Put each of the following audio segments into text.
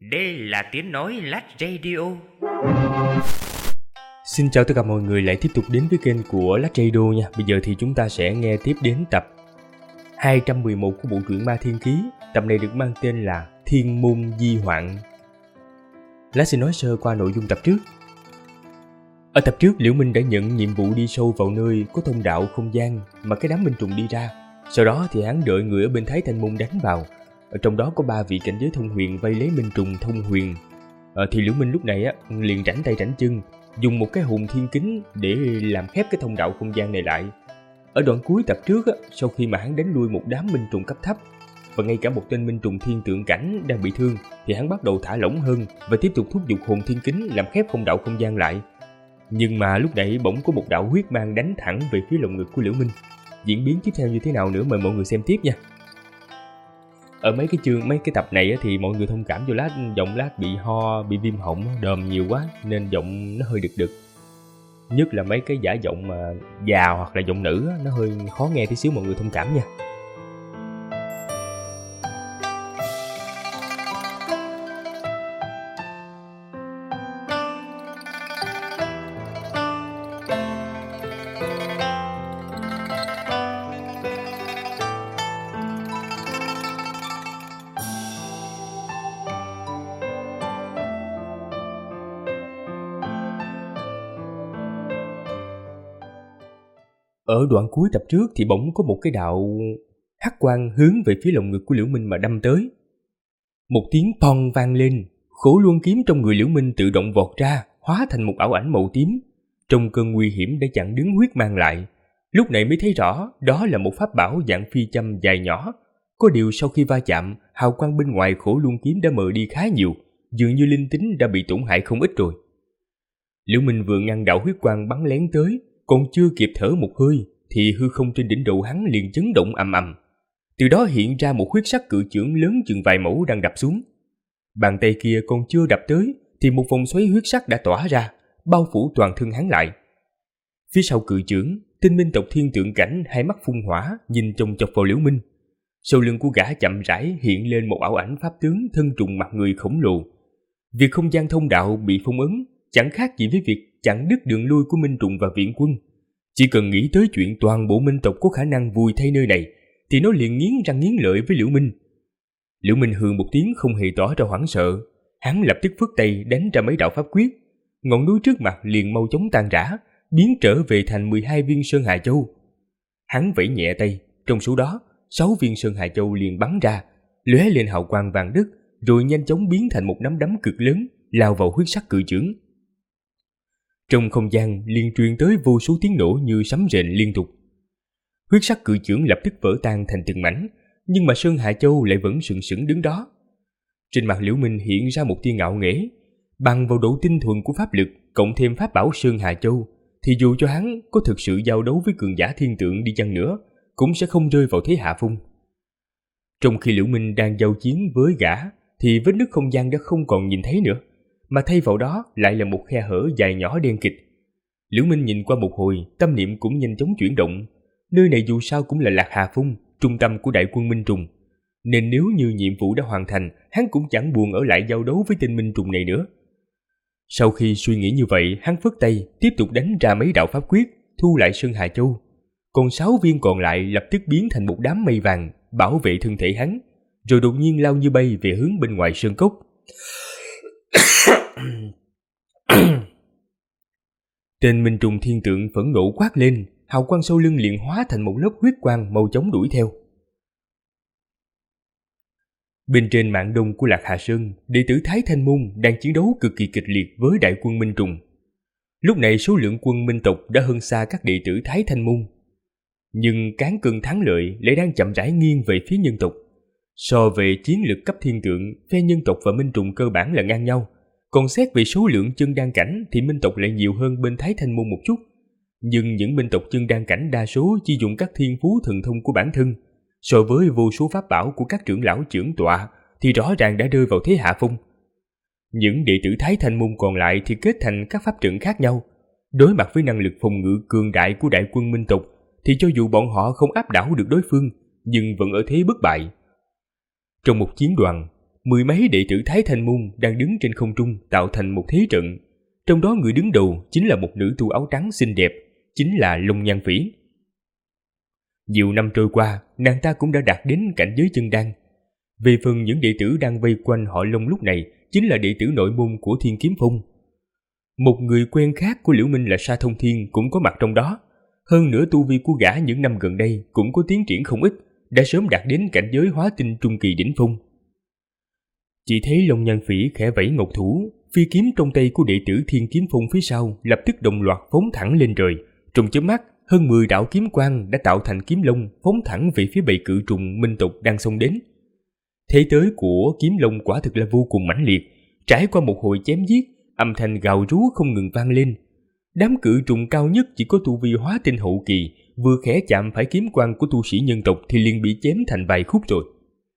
Đây là tiếng nói Lát Radio. Xin chào tất cả mọi người lại tiếp tục đến với kênh của Lát Radio nha. Bây giờ thì chúng ta sẽ nghe tiếp đến tập 211 của bộ truyện Ma Thiên Ký. Tập này được mang tên là Thiên Môn Di Hoạn. Lát xin nói sơ qua nội dung tập trước. Ở tập trước, Liễu Minh đã nhận nhiệm vụ đi sâu vào nơi có thông đạo không gian mà cái đám minh trùng đi ra. Sau đó thì hắn đợi người ở bên Thái Thanh Môn đánh vào. Ở trong đó có 3 vị cảnh giới thông huyền vây lấy minh trùng thông huyền. Thì Liễu Minh lúc này liền rảnh tay rảnh chân, dùng một cái hồn thiên kính để làm khép cái thông đạo không gian này lại. Ở đoạn cuối tập trước, sau khi mà hắn đánh lui một đám minh trùng cấp thấp và ngay cả một tên minh trùng thiên tượng cảnh đang bị thương, thì hắn bắt đầu thả lỏng hơn và tiếp tục thúc giục hồn thiên kính làm khép thông đạo không gian lại. Nhưng mà lúc nãy bỗng có một đạo huyết mang đánh thẳng về phía lồng ngực của Liễu Minh. Diễn biến tiếp theo như thế nào nữa mời mọi người xem tiếp nha. Ở mấy cái tập này thì mọi người thông cảm cho Lát, giọng Lát bị ho, bị viêm họng, đờm nhiều quá nên giọng nó hơi đực đực. Nhất là mấy cái giả giọng mà già hoặc là giọng nữ nó hơi khó nghe tí xíu, mọi người thông cảm nha. Ở đoạn cuối tập trước thì bỗng có một cái đạo hắc quang hướng về phía lồng ngực của Liễu Minh mà đâm tới. Một tiếng toang vang lên, khổ luân kiếm trong người Liễu Minh tự động vọt ra, hóa thành một ảo ảnh màu tím. Trong cơn nguy hiểm đã chặn đứng huyết mang lại. Lúc này mới thấy rõ đó là một pháp bảo dạng phi châm dài nhỏ. Có điều sau khi va chạm, hào quang bên ngoài khổ luân kiếm đã mờ đi khá nhiều, dường như linh tính đã bị tổn hại không ít rồi. Liễu Minh vừa ngăn đạo huyết quang bắn lén tới, còn chưa kịp thở một hơi thì hư không trên đỉnh đầu hắn liền chấn động ầm ầm. Từ đó hiện ra một huyết sắc cự chưởng lớn chừng vài mẫu đang đập xuống. Bàn tay kia còn chưa đập tới thì một vòng xoáy huyết sắc đã tỏa ra, bao phủ toàn thân hắn lại. Phía sau cự chưởng, Tinh Minh tộc thiên tượng cảnh hai mắt phun hỏa nhìn chòng chọc vào Liễu Minh. Sau lưng của gã chậm rãi hiện lên một ảo ảnh pháp tướng thân trùng mặt người khổng lồ. Việc không gian thông đạo bị phong ấn chẳng khác gì với việc chặn đứt đường lui của minh trùng và viện quân. Chỉ cần nghĩ tới chuyện toàn bộ minh tộc có khả năng vùi thay nơi này thì nó liền nghiến răng nghiến lợi với Liễu Minh. Liễu Minh hừ một tiếng không hề tỏ ra hoảng sợ. Hắn lập tức phất tay đánh ra mấy đạo pháp quyết. Ngọn núi trước mặt liền mau chóng tan rã, biến trở về thành 12 viên Sơn Hà Châu. Hắn vẫy nhẹ tay, trong số đó 6 viên Sơn Hà Châu liền bắn ra, lóe lên hào quang vàng đất, rồi nhanh chóng biến thành một nắm đấm cực lớn lao vào huyết sắc cự chưởng. Trong không gian liền truyền tới vô số tiếng nổ như sấm rền liên tục. Huyết sắc cự chưởng lập tức vỡ tan thành từng mảnh, nhưng mà Sơn Hà Châu lại vẫn sừng sững đứng đó. Trên mặt Liễu Minh hiện ra một tia ngạo nghễ. Bằng vào độ tinh thuần của pháp lực cộng thêm pháp bảo Sơn Hà Châu, thì dù cho hắn có thực sự giao đấu với cường giả thiên tượng đi chăng nữa, cũng sẽ không rơi vào thế hạ phong. Trong khi Liễu Minh đang giao chiến với gã, thì vết nứt không gian đã không còn nhìn thấy nữa, mà thay vào đó lại là một khe hở dài nhỏ đen kịt. Liễu Minh nhìn qua một hồi, tâm niệm cũng nhanh chóng chuyển động. Nơi này dù sao cũng là Lạc Hà Phong, trung tâm của đại quân minh trùng, nên nếu như nhiệm vụ đã hoàn thành, hắn cũng chẳng buồn ở lại giao đấu với tên minh trùng này nữa. Sau khi suy nghĩ như vậy, hắn phất tay tiếp tục đánh ra mấy đạo pháp quyết, thu lại Sơn Hà Châu. Còn 6 viên còn lại lập tức biến thành một đám mây vàng bảo vệ thân thể hắn, rồi đột nhiên lao như bay về hướng bên ngoài sơn cốc. Tên minh trùng thiên tượng phẫn nộ quát lên, hào quang sau lưng liền hóa thành một lớp huyết quang mau chóng đuổi theo. Bên trên mạn đông của Lạc Hà Sơn, đệ tử Thái Thanh Môn đang chiến đấu cực kỳ kịch liệt với đại quân minh trùng. Lúc này số lượng quân minh tộc đã hơn xa các đệ tử Thái Thanh Môn, nhưng cán cân thắng lợi lại đang chậm rãi nghiêng về phía nhân tộc. So về chiến lực cấp thiên tượng, phe nhân tộc và minh trùng cơ bản là ngang nhau. Còn xét về số lượng chân đan cảnh thì minh tộc lại nhiều hơn bên Thái Thanh Môn một chút. Nhưng những minh tộc chân đan cảnh đa số chỉ dùng các thiên phú thần thông của bản thân. So với vô số pháp bảo của các trưởng lão trưởng tọa thì rõ ràng đã rơi vào thế hạ phong. Những đệ tử Thái Thanh Môn còn lại thì kết thành các pháp trận khác nhau. Đối mặt với năng lực phòng ngự cường đại của đại quân minh tộc thì cho dù bọn họ không áp đảo được đối phương, nhưng vẫn ở thế bất bại. Trong một chiến đoàn, 10 mấy đệ tử Thái Thanh Môn đang đứng trên không trung tạo thành một thế trận. Trong đó người đứng đầu chính là một nữ tu áo trắng xinh đẹp, chính là Long Nhan Phỉ. Nhiều năm trôi qua, nàng ta cũng đã đạt đến cảnh giới chân đan. Về phần những đệ tử đang vây quanh họ Long lúc này chính là đệ tử nội môn của Thiên Kiếm Phong. Một người quen khác của Liễu Minh là Sa Thông Thiên cũng có mặt trong đó. Hơn nữa tu vi của gã những năm gần đây cũng có tiến triển không ít, đã sớm đạt đến cảnh giới hóa tinh trung kỳ đỉnh phong. Chỉ thấy Long Nhan Phỉ khẽ vẫy ngọc thủ, phi kiếm trong tay của đệ tử Thiên Kiếm Phong phía sau lập tức đồng loạt phóng thẳng lên trời. Trong chớp mắt, hơn 10 đạo kiếm quang đã tạo thành kiếm long phóng thẳng về phía bầy cự trùng minh tộc đang xông đến. Thế tới của kiếm long quả thực là vô cùng mãnh liệt, trải qua một hồi chém giết, âm thanh gào rú không ngừng vang lên. Đám cự trùng cao nhất chỉ có tu vi hóa tinh hậu kỳ, vừa khẽ chạm phải kiếm quang của tu sĩ nhân tộc thì liền bị chém thành vài khúc rồi.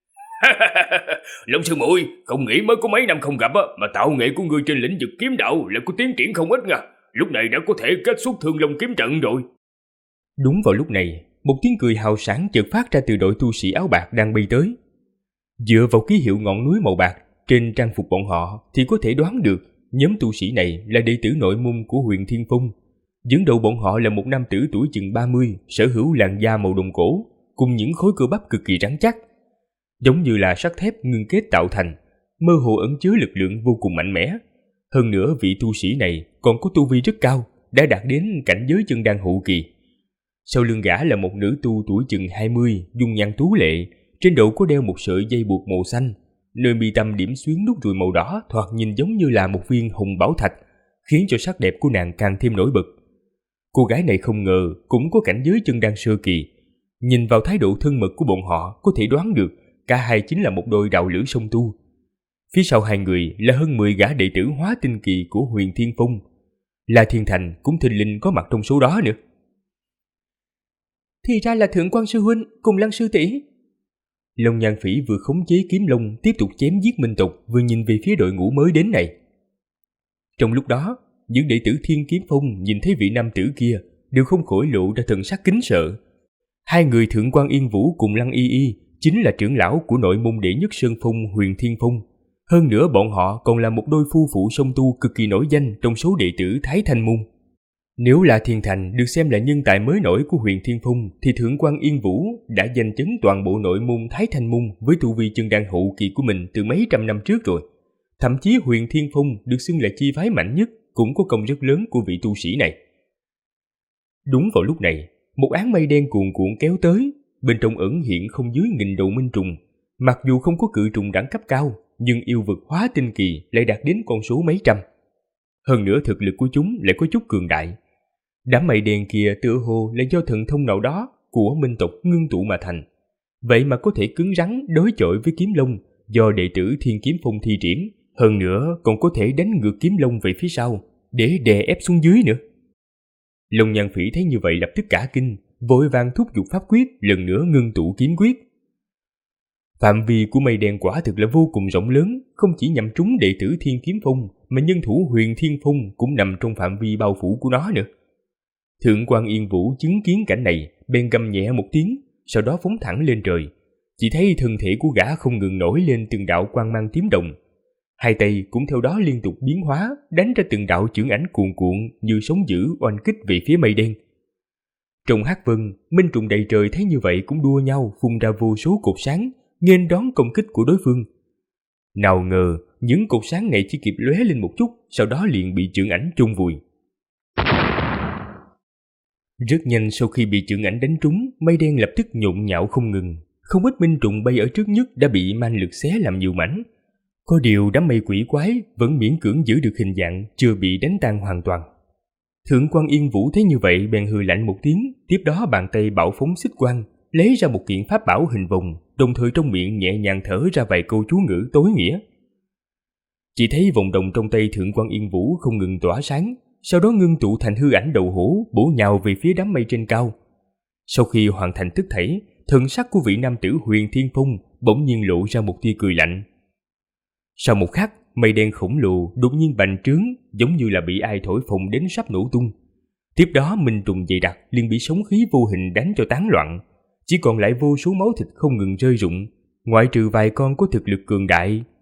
Long sư muội, không nghĩ mới có mấy năm không gặp mà tạo nghệ của ngươi trên lĩnh vực kiếm đạo lại có tiến triển không ít nha. Lúc này đã có thể kết xuất Thương Long kiếm trận rồi. Đúng vào lúc này, một tiếng cười hào sảng chợt phát ra từ đội tu sĩ áo bạc đang bay tới. Dựa vào ký hiệu ngọn núi màu bạc trên trang phục bọn họ thì có thể đoán được nhóm tu sĩ này là đệ tử nội môn của Huyền Thiên Phong. Dẫn đầu bọn họ là một nam tử tuổi chừng 30, sở hữu làn da màu đồng cổ, cùng những khối cơ bắp cực kỳ rắn chắc, giống như là sắt thép ngưng kết tạo thành, mơ hồ ẩn chứa lực lượng vô cùng mạnh mẽ. Hơn nữa vị tu sĩ này còn có tu vi rất cao, đã đạt đến cảnh giới chân đan hậu kỳ. Sau lưng gã là một nữ tu tuổi chừng 20, dung nhan tú lệ, trên đầu có đeo một sợi dây buộc màu xanh, nơi mi tâm điểm xuyến nút ruồi màu đỏ thoạt nhìn giống như là một viên hồng bảo thạch, khiến cho sắc đẹp của nàng càng thêm nổi bật. Cô gái này không ngờ cũng có cảnh giới chân đan sơ kỳ. Nhìn vào thái độ thân mật của bọn họ có thể đoán được cả hai chính là một đôi đạo lữ song tu. Phía sau hai người là hơn 10 gã đệ tử hóa tinh kỳ của Huyền Thiên Phong. La Thiên Thành cũng thình lình có mặt trong số đó nữa. Thì ra là Thượng Quan sư huynh cùng Lăng sư tỷ. Long Nhan Phỉ vừa khống chế kiếm long tiếp tục chém giết minh tộc, vừa nhìn về phía đội ngũ mới đến này. Trong lúc đó, những đệ tử Thiên Kiếm Phong nhìn thấy vị nam tử kia đều không khỏi lộ ra thần sắc kính sợ. Hai người Thượng Quan Yên Vũ cùng Lăng Y Y chính là trưởng lão của nội môn đệ nhất Sơn Phong Huyền Thiên Phong. Hơn nữa bọn họ còn là một đôi phu phụ song tu cực kỳ nổi danh trong số đệ tử Thái Thanh Môn. Nếu là Thiên Thành được xem là nhân tài mới nổi của Huyền Thiên Phong thì Thượng Quan Yên Vũ đã giành chấn toàn bộ nội môn Thái Thanh Môn với tu vi chân đan hậu kỳ của mình từ mấy trăm năm trước rồi. Thậm chí Huyền Thiên Phong được xưng là chi phái mạnh nhất cũng có công rất lớn của vị tu sĩ này. Đúng vào lúc này, một áng mây đen cuồn cuộn kéo tới, bên trong ẩn hiện không dưới 1000 đầu minh trùng. Mặc dù không có cự trùng đẳng cấp cao, nhưng yêu vực hóa tinh kỳ lại đạt đến con số mấy trăm. Hơn nữa thực lực của chúng lại có chút cường đại. Đám mây đen kia tựa hồ là do thần thông nào đó của minh tộc ngưng tụ mà thành. Vậy mà có thể cứng rắn đối chọi với kiếm long do đệ tử Thiên Kiếm Phong thi triển. Hơn nữa còn có thể đánh ngược kiếm long về phía sau để đè ép xuống dưới nữa. Long Nhan Phỉ thấy như vậy lập tức cả kinh, vội vàng thúc giục pháp quyết, lần nữa ngưng tụ kiếm quyết. Phạm vi của mây đen quả thực là vô cùng rộng lớn, không chỉ nhằm trúng đệ tử Thiên Kiếm Phong mà nhân thủ Huyền Thiên Phong cũng nằm trong phạm vi bao phủ của nó nữa. Thượng Quan Yên Vũ chứng kiến cảnh này, bèn gầm nhẹ một tiếng, sau đó phóng thẳng lên trời. Chỉ thấy thân thể của gã không ngừng nổi lên từng đạo quang mang tím đồng. Hai tay cũng theo đó liên tục biến hóa, đánh ra từng đạo chưởng ảnh cuồn cuộn như sóng dữ oanh kích về phía mây đen. Trong hắc vân, minh trùng đầy trời thấy như vậy cũng đua nhau phun ra vô số cột sáng, nghênh đón công kích của đối phương. Nào ngờ, những cột sáng này chỉ kịp lóe lên một chút, sau đó liền bị chưởng ảnh chôn vùi. Rất nhanh sau khi bị chưởng ảnh đánh trúng, mây đen lập tức nhộn nhạo không ngừng. Không ít minh trùng bay ở trước nhất đã bị man lực xé làm nhiều mảnh. Có điều đám mây quỷ quái vẫn miễn cưỡng giữ được hình dạng, chưa bị đánh tan hoàn toàn. Thượng Quan Yên Vũ thấy như vậy bèn hừ lạnh một tiếng, tiếp đó bàn tay bạo phóng xích quang, lấy ra một kiện pháp bảo hình vòng, đồng thời trong miệng nhẹ nhàng thở ra vài câu chú ngữ tối nghĩa. Chỉ thấy vòng đồng trong tay Thượng Quan Yên Vũ không ngừng tỏa sáng, sau đó ngưng tụ thành hư ảnh đầu hổ bổ nhào về phía đám mây trên cao. Sau khi hoàn thành tất thảy, thần sắc của vị nam tử Huyền Thiên Phong bỗng nhiên lộ ra một tia cười lạnh. Sau một khắc, mây đen khổng lồ đột nhiên bành trướng, giống như là bị ai thổi phồng đến sắp nổ tung. Tiếp đó minh trùng dày đặc liền bị sóng khí vô hình đánh cho tán loạn, chỉ còn lại vô số máu thịt không ngừng rơi rụng. Ngoại trừ vài con có thực lực cường đại,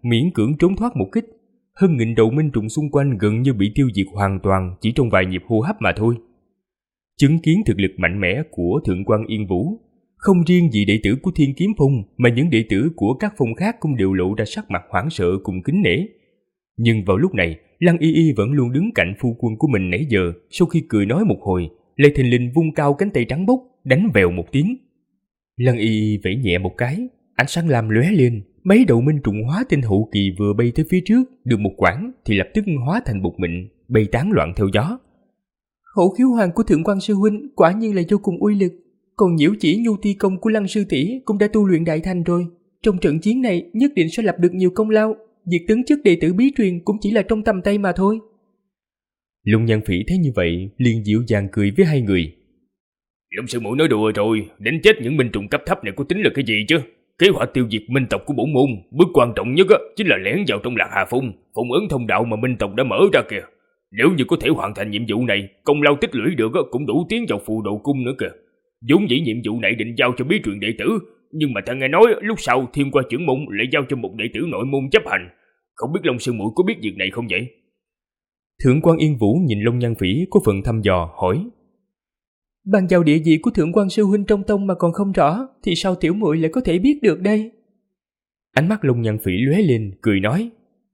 miễn cưỡng trốn thoát một kích. Hơn nghìn đầu minh trùng xung quanh gần như bị tiêu diệt hoàn toàn chỉ trong vài nhịp hô hấp mà thôi. Chứng kiến thực lực mạnh mẽ của Thượng quan Yên Vũ, không riêng gì đệ tử của Thiên Kiếm Phong mà những đệ tử của các phong khác cũng đều lộ ra sắc mặt hoảng sợ cùng kính nể. Nhưng vào lúc này, Lăng Y Y vẫn luôn đứng cạnh phu quân của mình nãy giờ, sau khi cười nói một hồi, lại thình lình vung cao cánh tay trắng bóc, đánh vèo một tiếng. Lăng Y Y vẫy nhẹ một cái, ánh sáng lam lóe lên, mấy đầu minh trùng hóa tinh hậu kỳ vừa bay tới phía trước, được một quãng thì lập tức hóa thành bột mịn, bay tán loạn theo gió. Hổ khiếu hoàng của Thượng quan sư huynh quả nhiên là vô cùng uy lực, còn nhiễu chỉ nhu ti công của Lăng sư tỷ cũng đã tu luyện đại thành rồi, trong trận chiến này nhất định sẽ lập được nhiều công lao, việc tấn chức đệ tử bí truyền cũng chỉ là trong tầm tay mà thôi. Lung Nhan Phỉ thấy như vậy, liền dịu dàng cười với hai người. Long sư muội nói đùa rồi, đánh chết những minh trùng cấp thấp này có tính là cái gì chứ? Kế hoạch tiêu diệt minh tộc của bổn môn, bước quan trọng nhất chính là lẻn vào trong Lạc Hà Phong, phong ấn thông đạo mà minh tộc đã mở ra kìa. Nếu như có thể hoàn thành nhiệm vụ này, công lao tích lũy được cũng đủ tiến vào phù độ cung nữa kìa. Vốn dĩ nhiệm vụ này định giao cho bí truyền đệ tử, nhưng mà ta nghe nói lúc sau Thiên Qua trưởng môn lại giao cho một đệ tử nội môn chấp hành. Không biết Long sư muội có biết việc này không vậy? Thượng quan Yên Vũ nhìn Long Nhan Phỉ có phần thăm dò hỏi. Ban giao địa vị của Thượng quan sư huynh trong tông mà còn không rõ, thì sao tiểu muội lại có thể biết được đây? Ánh mắt Long Nhan Phỉ lóe lên, cười nói.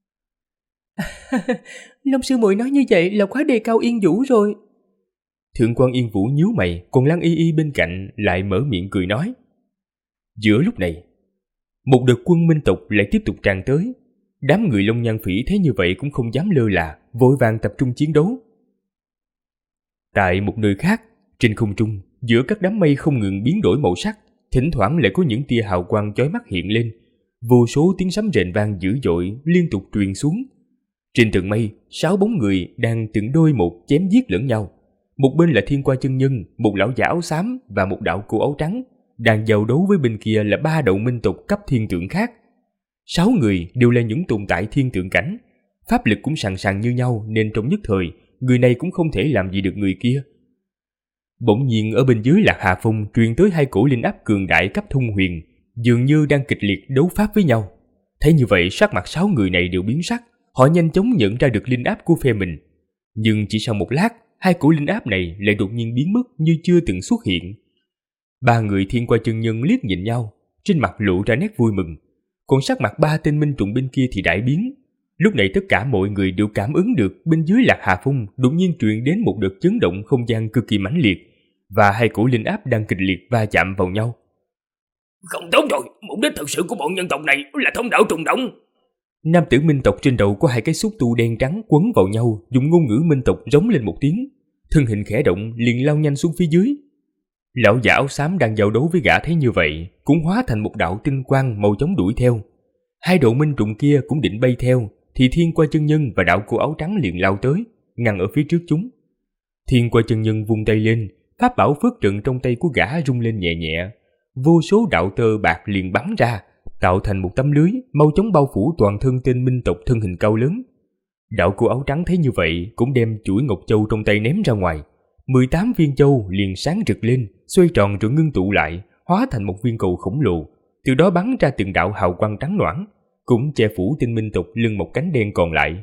Long sư muội nói như vậy là quá đề cao Yên Vũ rồi. Thượng quan Yên Vũ nhíu mày, còn Lăng Y Y bên cạnh lại mở miệng cười nói. Giữa lúc này, một đợt quân minh tộc lại tiếp tục tràn tới. Đám người Long Nhan Phỉ thấy như vậy cũng không dám lơ là, vội vàng tập trung chiến đấu. Tại một nơi khác, trên không trung, giữa các đám mây không ngừng biến đổi màu sắc, thỉnh thoảng lại có những tia hào quang chói mắt hiện lên. Vô số tiếng sấm rền vang dữ dội liên tục truyền xuống. Trên tầng mây, 6 bóng người đang từng đôi một chém giết lẫn nhau. Một bên là Thiên Qua chân nhân, một lão giả áo xám và một đạo cô áo trắng, đang giao đấu với bên kia là 3 đầu minh tộc cấp thiên tượng khác. 6 người đều là những tồn tại thiên tượng cảnh, pháp lực cũng sàn sàn như nhau, nên trong nhất thời, người này cũng không thể làm gì được người kia. Bỗng nhiên ở bên dưới Lạc Hà Phong truyền tới 2 cổ linh áp cường đại cấp thông huyền, dường như đang kịch liệt đấu pháp với nhau. Thấy như vậy, sắc mặt 6 người này đều biến sắc, họ nhanh chóng nhận ra được linh áp của phe mình. Nhưng chỉ sau một lát, 2 cổ linh áp này lại đột nhiên biến mất như chưa từng xuất hiện. 3 người Thiên Qua chân nhân liếc nhìn nhau, trên mặt lộ ra nét vui mừng, còn sắc mặt 3 tên minh trùng bên kia thì đại biến. Lúc này tất cả mọi người đều cảm ứng được bên dưới Lạc Hà Phong đột nhiên truyền đến một đợt chấn động không gian cực kỳ mãnh liệt, và 2 cổ linh áp đang kịch liệt va chạm vào nhau. Không tốt rồi, mục đích thực sự của bọn nhân tộc này là thông đạo trùng động. Nam tử minh tộc trên đầu có 2 cái xúc tu đen trắng quấn vào nhau, dùng ngôn ngữ minh tộc rống lên một tiếng, thân hình khẽ động liền lao nhanh xuống phía dưới. Lão giả áo xám đang giao đấu với gã thấy như vậy, cũng hóa thành một đạo tinh quang mau chóng đuổi theo. 2 độ minh trùng kia cũng định bay theo, thì Thiên Qua chân nhân và đạo cô áo trắng liền lao tới, ngăn ở phía trước chúng. Thiên Qua chân nhân vung tay lên, pháp bảo phước trận trong tay của gã rung lên nhẹ nhẹ, vô số đạo tơ bạc liền bắn ra, tạo thành một tấm lưới mau chóng bao phủ toàn thân tên minh tộc thân hình cao lớn. Đạo cô áo trắng thấy như vậy cũng đem chuỗi ngọc châu trong tay ném ra ngoài. 18 viên châu liền sáng rực lên, xoay tròn rồi ngưng tụ lại, hóa thành một viên cầu khổng lồ, từ đó bắn ra từng đạo hào quang trắng noãn, cũng che phủ tên minh tộc lưng một cánh đen còn lại.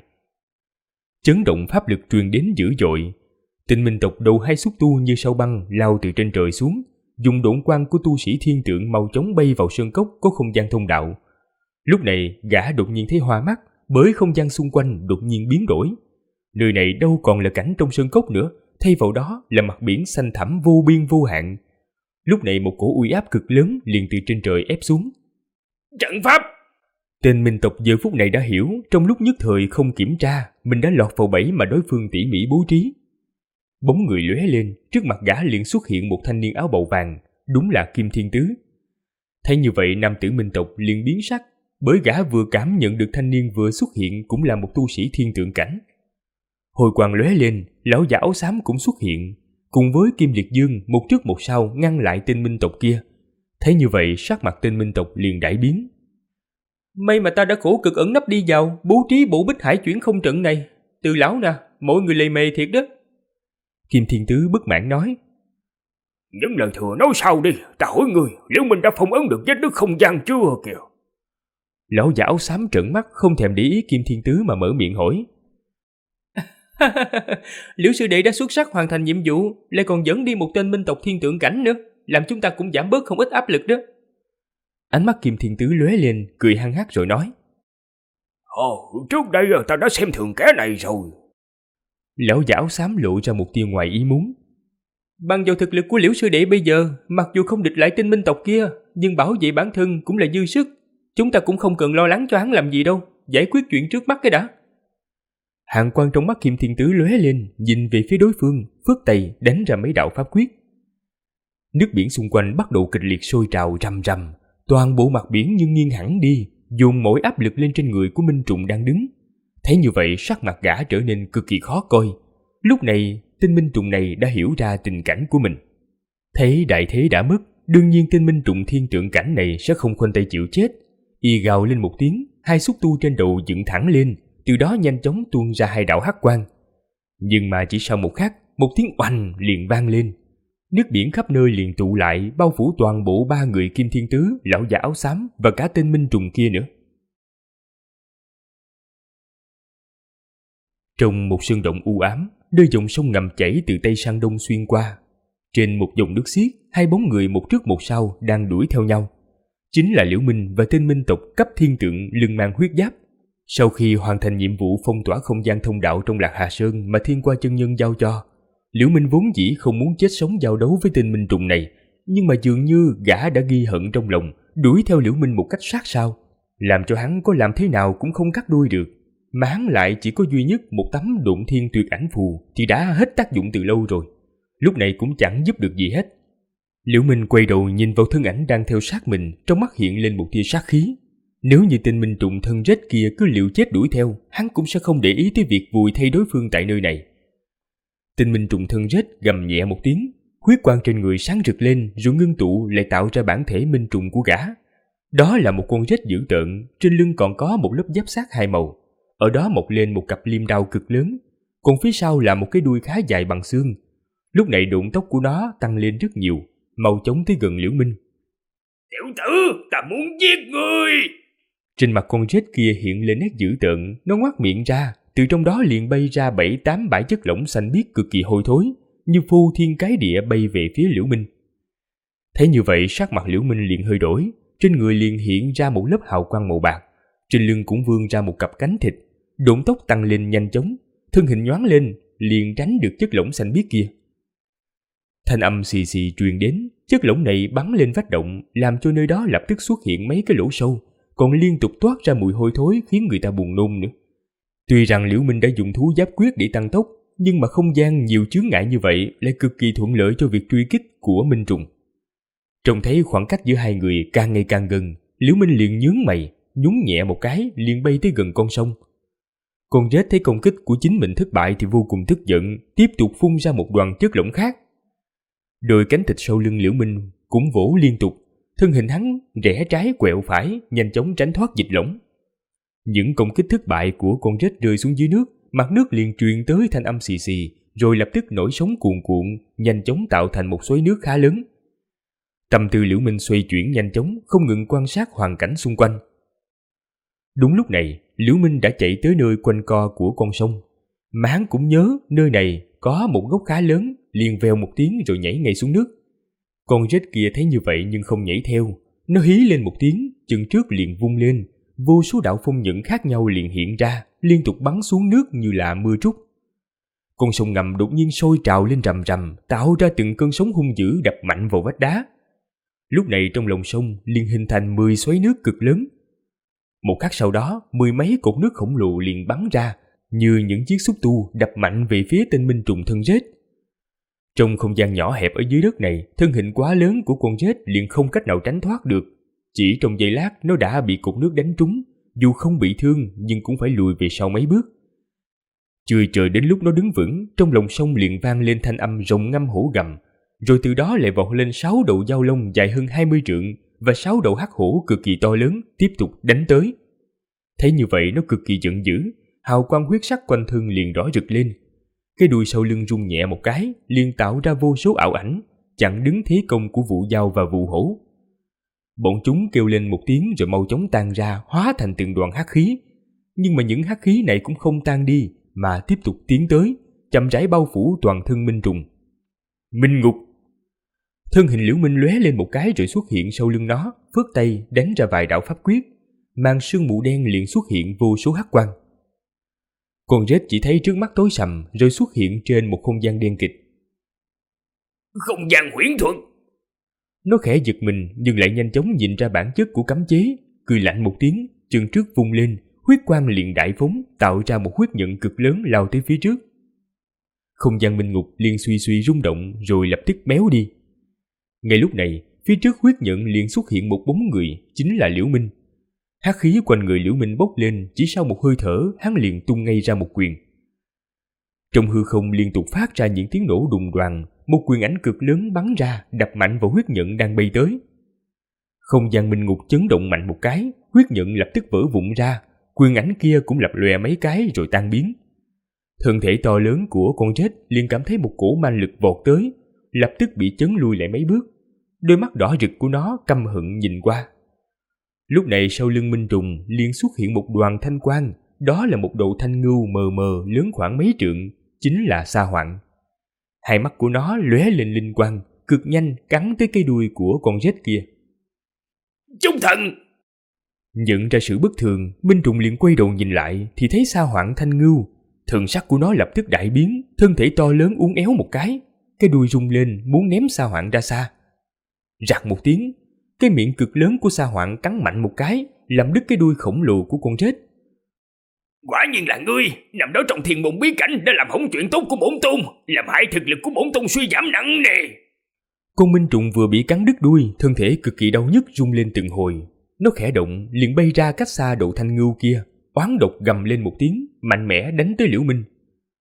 Chấn động pháp lực truyền đến dữ dội. Tên minh tộc đầu 2 xúc tu như sao băng lao từ trên trời xuống, dùng độn quang của tu sĩ thiên tượng mau chóng bay vào sơn cốc có không gian thông đạo. Lúc này gã đột nhiên thấy hoa mắt, bởi không gian xung quanh đột nhiên biến đổi. Nơi này đâu còn là cảnh trong sơn cốc nữa, thay vào đó là mặt biển xanh thẳm vô biên vô hạn. Lúc này một cỗ uy áp cực lớn liền từ trên trời ép xuống. Trận pháp! Tên minh tộc giờ phút này đã hiểu, trong lúc nhất thời không kiểm tra, mình đã lọt vào bẫy mà đối phương tỉ mỉ bố trí. Bóng người lóe lên, trước mặt gã liền xuất hiện một thanh niên áo bào vàng, đúng là Kim Thiên Tứ. Thấy như vậy, nam tử minh tộc liền biến sắc, bởi gã vừa cảm nhận được thanh niên vừa xuất hiện cũng là một tu sĩ thiên tượng cảnh. Hồi quang lóe lên, lão giả áo xám cũng xuất hiện, cùng với Kim Liệt Dương một trước một sau ngăn lại tên minh tộc kia. Thấy như vậy, sắc mặt tên minh tộc liền đại biến. May mà ta đã khổ cực ẩn nấp đi vào, bố trí bộ bích hải chuyển không trận này. Từ lão nè, mỗi người lề mề thiệt đó. Kim Thiên Tứ bất mãn nói. Những lời thừa nói sau đi, ta hỏi người, liệu mình đã phong ấn được vết nứt không gian chưa kìa? Lão giả áo xám trợn mắt không thèm để ý Kim Thiên Tứ mà mở miệng hỏi. Liễu sư đệ đã xuất sắc hoàn thành nhiệm vụ, lại còn dẫn đi một tên minh tộc thiên tượng cảnh nữa, làm chúng ta cũng giảm bớt không ít áp lực đó. Ánh mắt Kim Thiên Tứ lóe lên, cười hăng hắc rồi nói. Trước đây ta đã xem thường kẻ này rồi. Lão giả áo xám lộ ra một tia ngoài ý muốn. Bằng vào thực lực của Liễu sư đệ bây giờ, mặc dù không địch lại tên minh tộc kia, nhưng bảo vệ bản thân cũng là dư sức. Chúng ta cũng không cần lo lắng cho hắn làm gì đâu, giải quyết chuyện trước mắt cái đã. Hàn quang trong mắt Kim Thiên Tứ lóe lên, nhìn về phía đối phương, phất tay đánh ra mấy đạo pháp quyết. Nước biển xung quanh bắt đầu kịch liệt sôi trào rầm rầm, toàn bộ mặt biển như nghiêng hẳn đi, dồn mỗi áp lực lên trên người của Minh Trùng đang đứng. Thấy như vậy, sắc mặt gã trở nên cực kỳ khó coi. Lúc này, tên Minh Trùng này đã hiểu ra tình cảnh của mình. Thấy đại thế đã mất, đương nhiên tên Minh Trùng thiên trượng cảnh này sẽ không khoanh tay chịu chết. Y gào lên một tiếng, hai xúc tu trên đầu dựng thẳng lên, từ đó nhanh chóng tuôn ra hai đạo hắc quang. Nhưng mà chỉ sau một khắc, một tiếng oanh liền vang lên. Nước biển khắp nơi liền tụ lại, bao phủ toàn bộ ba người Kim Thiên Tứ, lão giả áo xám và cả tên Minh Trùng kia nữa. Trong một sơn động u ám, nơi dòng sông ngầm chảy từ tây sang đông xuyên qua, trên một dòng nước xiết, hai bóng người một trước một sau đang đuổi theo nhau. Chính là Liễu Minh và tên minh tộc cấp thiên tượng lưng mang huyết giáp. Sau khi hoàn thành nhiệm vụ phong tỏa không gian thông đạo trong Lạc Hà Sơn mà Thiên Qua chân nhân giao cho, Liễu Minh vốn dĩ không muốn chết sống giao đấu với tên Minh Trùng này, nhưng mà dường như gã đã ghi hận trong lòng, đuổi theo Liễu Minh một cách sát sao, làm cho hắn có làm thế nào cũng không cắt đuôi được. Mà hắn lại chỉ có duy nhất một tấm Độn Thiên Tuyệt Ảnh phù thì đã hết tác dụng từ lâu rồi, lúc này cũng chẳng giúp được gì hết. Liễu Minh quay đầu nhìn vào thân ảnh đang theo sát mình, trong mắt hiện lên một tia sát khí. Nếu như tên Minh Trùng thân rết kia cứ liều chết đuổi theo, hắn cũng sẽ không để ý tới việc vùi thay đối phương tại nơi này. Tên Minh Trùng thân rết gầm nhẹ một tiếng, huyết quang trên người sáng rực lên rồi ngưng tụ lại tạo ra bản thể Minh Trùng của gã. Đó là một con rết dữ tợn, trên lưng còn có một lớp giáp xác hai màu, ở đó mọc lên một cặp liêm đao cực lớn, còn phía sau là một cái đuôi khá dài bằng xương. Lúc này độn tóc của nó tăng lên rất nhiều, mau chóng tới gần Liễu Minh. Tiểu tử, ta muốn giết ngươi! Trên mặt con rết kia hiện lên nét dữ tợn, nó ngoác miệng ra, từ trong đó liền bay ra 7-8 bãi chất lỏng xanh biếc cực kỳ hôi thối, như phô thiên cái địa bay về phía Liễu Minh. Thấy như vậy, sắc mặt Liễu Minh liền hơi đổi, trên người liền hiện ra một lớp hào quang màu bạc, trên lưng cũng vươn ra một cặp cánh thịt, độn tóc tăng lên nhanh chóng, thân hình nhoáng lên, liền tránh được chất lỏng xanh biếc kia. Thanh âm xì xì truyền đến, chất lỏng này bắn lên vách động, làm cho nơi đó lập tức xuất hiện mấy cái lỗ sâu, còn liên tục toát ra mùi hôi thối khiến người ta buồn nôn nữa. Tuy rằng Liễu Minh đã dùng thú giáp quyết để tăng tốc, nhưng mà không gian nhiều chướng ngại như vậy lại cực kỳ thuận lợi cho việc truy kích của Minh Trùng. Trông thấy khoảng cách giữa hai người càng ngày càng gần, Liễu Minh liền nhướng mày, nhún nhẹ một cái liền bay tới gần con sông. Con rết thấy công kích của chính mình thất bại thì vô cùng tức giận, tiếp tục phun ra một đoàn chất lỏng khác. Đôi cánh thịt sau lưng Liễu Minh cũng vỗ liên tục, thân hình hắn rẽ trái quẹo phải, nhanh chóng tránh thoát dịch lỏng. Những công kích thất bại của con rết rơi xuống dưới nước, mặt nước liền truyền tới thanh âm xì xì, rồi lập tức nổi sóng cuồn cuộn, nhanh chóng tạo thành một xoáy nước khá lớn. Tâm tư Liễu Minh xoay chuyển nhanh chóng, không ngừng quan sát hoàn cảnh xung quanh. Đúng lúc này, Liễu Minh đã chạy tới nơi quanh co của con sông, mà hắn cũng nhớ nơi này có một gốc khá lớn, liền vèo một tiếng rồi nhảy ngay xuống nước. Con rết kia thấy như vậy nhưng không nhảy theo, nó hí lên một tiếng, chân trước liền vung lên, vô số đạo phong nhận khác nhau liền hiện ra, liên tục bắn xuống nước như là mưa trút. Con sông ngầm đột nhiên sôi trào lên rầm rầm, tạo ra từng cơn sóng hung dữ đập mạnh vào vách đá. Lúc này trong lòng sông liền hình thành 10 xoáy nước cực lớn. Một khắc sau đó, 10 mấy cột nước khổng lồ liền bắn ra, như những chiếc xúc tu đập mạnh về phía tên Minh Trùng thân rết. Trong không gian nhỏ hẹp ở dưới đất này, thân hình quá lớn của con rết liền không cách nào tránh thoát được. Chỉ trong giây lát nó đã bị cột nước đánh trúng, dù không bị thương nhưng cũng phải lùi về sau mấy bước. Chưa chờ đến lúc nó đứng vững, trong lòng sông liền vang lên thanh âm rồng ngâm hổ gầm, rồi từ đó lại vọt lên 6 đầu dao lông dài hơn 20 trượng và 6 đầu hắc hổ cực kỳ to lớn tiếp tục đánh tới. Thấy như vậy nó cực kỳ giận dữ, hào quang huyết sắc quanh thân liền rõ rực lên. Cái đuôi sau lưng rung nhẹ một cái, liền tạo ra vô số ảo ảnh, chặn đứng thế công của vụ dao và vụ hổ. Bọn chúng kêu lên một tiếng rồi mau chóng tan ra, hóa thành từng đoàn hắc khí. Nhưng mà những hắc khí này cũng không tan đi mà tiếp tục tiến tới, chậm rãi bao phủ toàn thân Minh Trùng. Minh Ngục! Thân hình Liễu Minh lóe lên một cái rồi xuất hiện sau lưng nó, phất tay đánh ra vài đạo pháp quyết, màn sương mù đen liền xuất hiện vô số hắc quang. Con rết chỉ thấy trước mắt tối sầm rồi xuất hiện trên một không gian đen kịt. Không gian huyễn thuật! Nó khẽ giật mình nhưng lại nhanh chóng nhìn ra bản chất của cấm chế, cười lạnh một tiếng, chân trước vung lên, huyết quang liền đại phóng, tạo ra một huyết nhận cực lớn lao tới phía trước. Không gian minh ngục liền suy suy rung động rồi lập tức méo đi. Ngay lúc này, phía trước huyết nhận liền xuất hiện một bóng người, chính là Liễu Minh. Hắc khí quanh người Liễu Minh bốc lên, chỉ sau một hơi thở, hắn liền tung ngay ra một quyền. Trong hư không liên tục phát ra những tiếng nổ đùng đoàng, một quyền ảnh cực lớn bắn ra, đập mạnh vào huyết nhận đang bay tới. Không gian minh ngục chấn động mạnh một cái, huyết nhận lập tức vỡ vụn ra, quyền ảnh kia cũng lập lòe mấy cái rồi tan biến. Thân thể to lớn của con rết liền cảm thấy một cổ man lực vọt tới, lập tức bị chấn lui lại mấy bước. Đôi mắt đỏ rực của nó căm hận nhìn qua. Lúc này sau lưng Minh Trùng liền xuất hiện một đoàn thanh quang, đó là một đầu thanh ngưu mờ mờ lớn khoảng mấy trượng, chính là Sa Hoạn. Hai mắt của nó lóe lên linh quang, cực nhanh cắn tới cây đuôi của con rết kia. Chúng thần! Nhận ra sự bất thường, Minh Trùng liền quay đầu nhìn lại thì thấy Sa Hoạn thanh ngưu. Thần sắc của nó lập tức đại biến, thân thể to lớn uốn éo một cái đuôi rung lên muốn ném Sa Hoạn ra xa. Rạc một tiếng, cái miệng cực lớn của Sa Hoạn cắn mạnh một cái, làm đứt cái đuôi khổng lồ của con rết. Quả nhiên là ngươi, nằm đó trong thiên môn bí cảnh đã làm hỏng chuyện tốt của bổn tôn, làm hại thực lực của bổn tôn suy giảm nặng nề. Con Minh Trùng vừa bị cắn đứt đuôi, thân thể cực kỳ đau nhức rung lên từng hồi. Nó khẽ động, liền bay ra cách xa đầu thanh ngưu kia, oán độc gầm lên một tiếng, mạnh mẽ đánh tới Liễu Minh.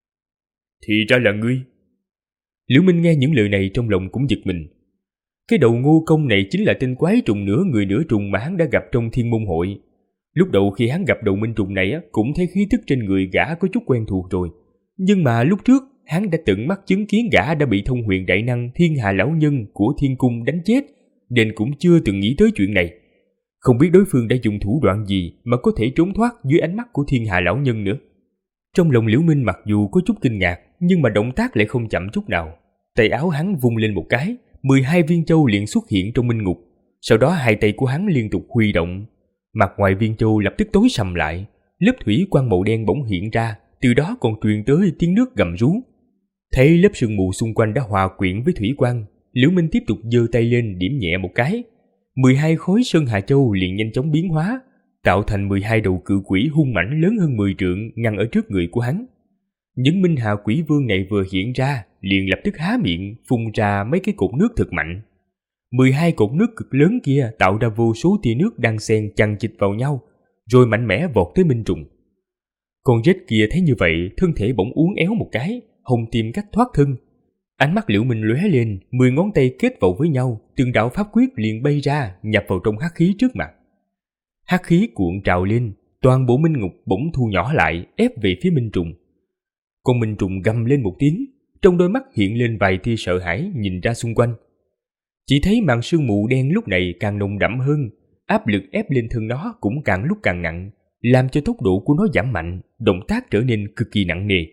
Thì ra là ngươi. Liễu Minh nghe những lời này trong lòng cũng giật mình. Cái đầu ngô công này chính là tên quái trùng nửa người nửa trùng mà hắn đã gặp trong thiên môn hội. Lúc đầu khi hắn gặp đầu minh trùng này cũng thấy khí tức trên người gã có chút quen thuộc rồi. Nhưng mà lúc trước hắn đã tận mắt chứng kiến gã đã bị thông huyền đại năng Thiên Hà lão nhân của thiên cung đánh chết, nên cũng chưa từng nghĩ tới chuyện này. Không biết đối phương đã dùng thủ đoạn gì mà có thể trốn thoát dưới ánh mắt của Thiên Hà lão nhân nữa. Trong lòng Liễu Minh mặc dù có chút kinh ngạc, nhưng mà động tác lại không chậm chút nào. Tay áo hắn vung lên một cái, 12 viên châu liền xuất hiện trong minh ngục. Sau đó hai tay của hắn liên tục huy động. Mặt ngoài viên châu lập tức tối sầm lại, lớp thủy quang màu đen bỗng hiện ra, từ đó còn truyền tới tiếng nước gầm rú. Thấy lớp sương mù xung quanh đã hòa quyện với thủy quang, Liễu Minh tiếp tục giơ tay lên điểm nhẹ một cái. 12 khối sơn hà châu liền nhanh chóng biến hóa, tạo thành 12 đầu cự quỷ hung mãnh lớn hơn 10 trượng ngăn ở trước người của hắn. Những minh hà quỷ vương này vừa hiện ra, liền lập tức há miệng phun ra mấy cái cột nước thật mạnh. 12 cột nước cực lớn kia tạo ra vô số tia nước đang xen chằng chịt vào nhau, rồi mạnh mẽ vọt tới Minh Trùng. Con rết kia thấy như vậy, thân thể bỗng uốn éo một cái, hồng tìm cách thoát thân. Ánh mắt Liễu Minh lóe lên, 10 ngón tay kết vào với nhau, từng đạo pháp quyết liền bay ra, nhập vào trong hắc khí trước mặt. Hắc khí cuộn trào lên, toàn bộ minh ngục bỗng thu nhỏ lại, ép về phía Minh Trùng. Con Minh Trùng gầm lên một tiếng, trong đôi mắt hiện lên vài tia sợ hãi nhìn ra xung quanh. Chỉ thấy màn sương mù đen lúc này càng nồng đậm hơn, áp lực ép lên thân nó cũng càng lúc càng nặng, làm cho tốc độ của nó giảm mạnh, động tác trở nên cực kỳ nặng nề.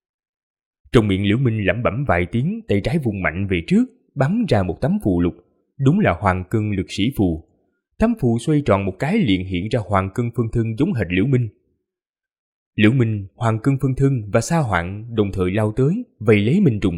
Trong miệng Liễu Minh lẩm bẩm vài tiếng, tay trái vung mạnh về trước, bắn ra một tấm phù lục, đúng là Hoàng Cân Lực Sĩ Phù. Tấm phù xoay tròn một cái liền hiện ra Hoàng Cân phân thân giống hệt Liễu Minh. Liễu Minh, Hoàng Cân phân thân và Sa Hoạn đồng thời lao tới, vây lấy Minh Trùng.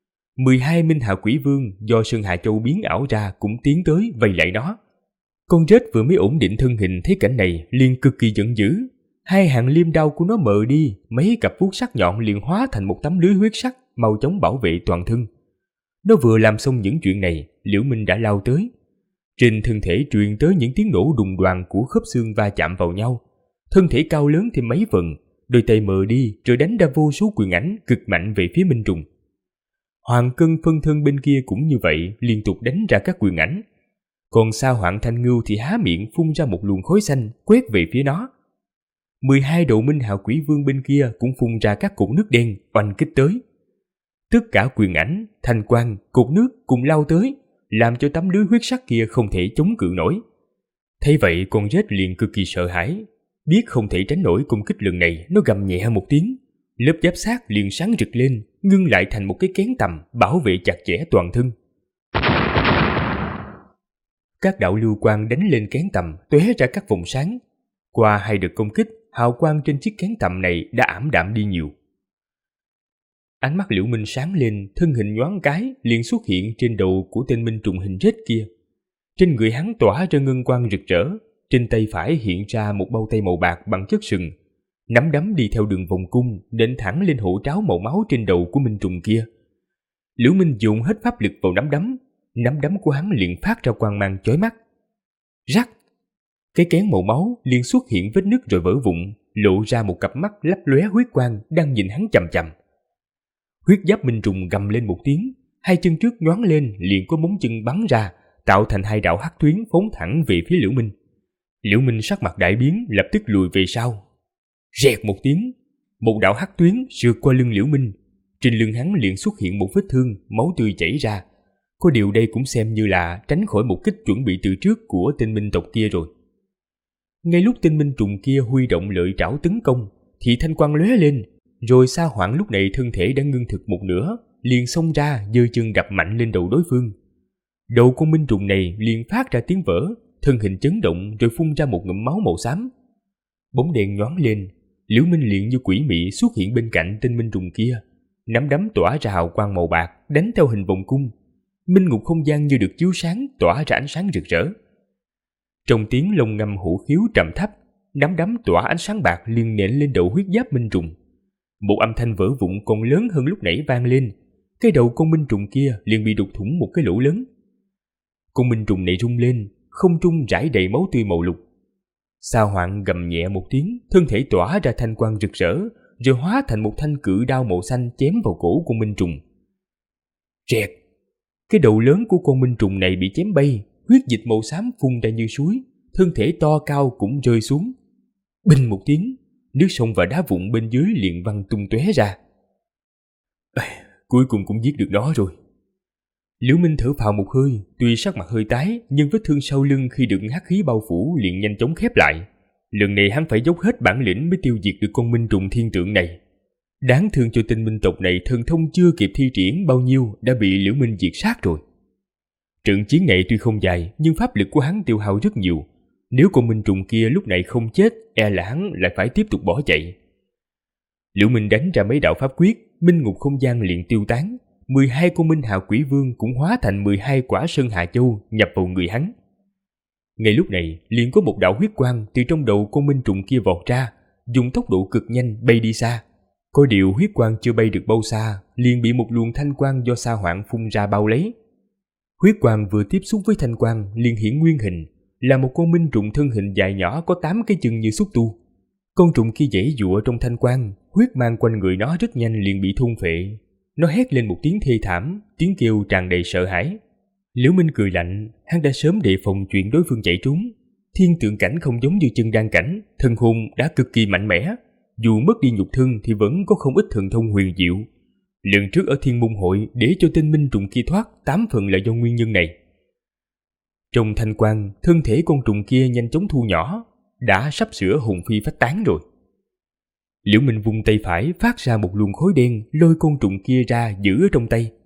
12 minh hạ quỷ vương do Sơn Hà Châu biến ảo ra cũng tiến tới vây lại nó. Con rết vừa mới ổn định thân hình thấy cảnh này liền cực kỳ giận dữ. Hai hàng liêm đao của nó mờ đi, mấy cặp vuốt sắc nhọn liền hóa thành một tấm lưới huyết sắc mau chóng bảo vệ toàn thân. Nó vừa làm xong những chuyện này, Liễu Minh đã lao tới. Trên thân thể truyền tới những tiếng nổ đùng đoàng của khớp xương va chạm vào nhau. Thân thể cao lớn thêm mấy phần, đôi tay mờ đi rồi đánh ra vô số quyền ảnh cực mạnh về phía Minh Trùng. Hoàng Cân phân thân bên kia cũng như vậy, liên tục đánh ra các quyền ảnh. Còn Sa Hoạn Thanh Ngưu thì há miệng phun ra một luồng khói xanh quét về phía nó. 12 đầu minh hào quỷ vương bên kia cũng phun ra các cột nước đen oanh kích tới. Tất cả quyền ảnh, thanh quang, cột nước cùng lao tới, làm cho tấm lưới huyết sắc kia không thể chống cự nổi. Thấy vậy, con rết liền cực kỳ sợ hãi, biết không thể tránh nổi công kích lần này, nó gầm nhẹ một tiếng, lớp giáp xác liền sáng rực lên, ngưng lại thành một cái kén tầm bảo vệ chặt chẽ toàn thân. Các đạo lưu quang đánh lên kén tầm, tóe ra các vòng sáng. Qua 2 đợt công kích, hào quang trên chiếc kén tầm này đã ảm đạm đi nhiều. Ánh mắt Liễu Minh sáng lên, thân hình nhoáng cái liền xuất hiện trên đầu của tên minh trùng hình rết kia. Trên người hắn tỏa ra ngân quang rực rỡ, trên tay phải hiện ra một bao tay màu bạc bằng chất sừng, nắm đấm đi theo đường vòng cung đến thẳng lên hổ tráo màu máu trên đầu của minh trùng kia. Liễu Minh dồn hết pháp lực vào nắm đấm của hắn liền phát ra quang mang chói mắt. Rắc, cái kén màu máu liền xuất hiện vết nứt rồi vỡ vụn, lộ ra một cặp mắt lấp lóe huyết quang đang nhìn hắn chằm chằm. Huyết giáp minh trùng gầm lên một tiếng, 2 chân trước nhoáng lên liền có móng chân bắn ra, tạo thành 2 đạo hắc tuyến phóng thẳng về phía Liễu Minh. Liễu Minh sắc mặt đại biến, lập tức lùi về sau. Rẹt một tiếng, một đạo hắc tuyến sượt qua lưng Liễu Minh, trên lưng hắn liền xuất hiện một vết thương, máu tươi chảy ra. Có điều đây cũng xem như là tránh khỏi một kích chuẩn bị từ trước của tên minh tộc kia rồi. Ngay lúc tên minh trùng kia huy động lợi trảo tấn công, thì thanh quang lóe lên, rồi Sa Hoảng lúc này thân thể đã ngưng thực một nửa, liền xông ra giơ chân đập mạnh lên đầu đối phương. Đầu con minh trùng này liền phát ra tiếng vỡ, thân hình chấn động rồi phun ra một ngụm máu màu xám. Bóng đèn nhoáng lên, Liễu Minh liền như quỷ mị xuất hiện bên cạnh tên minh trùng kia, nắm đấm tỏa ra hào quang màu bạc đánh theo hình vòng cung. Minh ngục không gian như được chiếu sáng, tỏa ra ánh sáng rực rỡ. Trong tiếng lông ngâm hổ khiếu trầm thấp, nắm đấm tỏa ánh sáng bạc liền nện lên đầu huyết giáp minh trùng. Một âm thanh vỡ vụn còn lớn hơn lúc nãy vang lên, cái đầu con minh trùng kia liền bị đục thủng một cái lỗ lớn. Con minh trùng này rung lên, không trung rải đầy máu tươi màu lục. Sa Hoảng gầm nhẹ một tiếng, thân thể tỏa ra thanh quang rực rỡ, rồi hóa thành một thanh cự đao màu xanh chém vào cổ con minh trùng. Rẹt, cái đầu lớn của con minh trùng này bị chém bay, huyết dịch màu xám phun ra như suối, thân thể to cao cũng rơi xuống. Binh một tiếng, nước sông và đá vụn bên dưới liền văng tung tóe ra. Cuối cùng cũng giết được nó rồi. Liễu Minh thở phào một hơi, tuy sắc mặt hơi tái, nhưng vết thương sau lưng khi được hắc khí bao phủ liền nhanh chóng khép lại. Lần này hắn phải dốc hết bản lĩnh mới tiêu diệt được con minh trùng thiên tượng này. Đáng thương cho tên minh tộc này, thần thông chưa kịp thi triển bao nhiêu đã bị Liễu Minh diệt sát rồi. Trận chiến này tuy không dài, nhưng pháp lực của hắn tiêu hao rất nhiều. Nếu con minh trùng kia lúc này không chết, e là hắn lại phải tiếp tục bỏ chạy. Liễu Minh đánh ra mấy đạo pháp quyết, minh ngục không gian liền tiêu tán. 12 con minh hạ quỷ vương cũng hóa thành 12 quả sơn hạ châu nhập vào người hắn. Ngay lúc này, liền có một đạo huyết quang từ trong đầu con minh trùng kia vọt ra, dùng tốc độ cực nhanh bay đi xa. Có điều huyết quang chưa bay được bao xa, liền bị một luồng thanh quang do Sa Hoảng phun ra bao lấy. Huyết quang vừa tiếp xúc với thanh quang liền hiển nguyên hình, là một con minh trùng thân hình dài nhỏ có 8 cái chân như xúc tu. Con trùng kia giãy giụa trong thanh quang, huyết mang quanh người nó rất nhanh liền bị thôn phệ. Nó hét lên một tiếng thê thảm, tiếng kêu tràn đầy sợ hãi. Liễu Minh cười lạnh, hắn đã sớm đề phòng chuyện đối phương chạy trốn. Thiên tượng cảnh không giống như chân đan cảnh, thần hồn đã cực kỳ mạnh mẽ. Dù mất đi nhục thân thì vẫn có không ít thần thông huyền diệu. Lần trước ở Thiên Môn Hội để cho tên minh trùng kia thoát, 8 phần là do nguyên nhân này. Trong thanh quang, thân thể con trùng kia nhanh chóng thu nhỏ, đã sắp sửa hồn phi phách tán rồi. Liễu Minh vung tay phải phát ra một luồng khói đen, lôi con trùng kia ra giữ ở trong tay.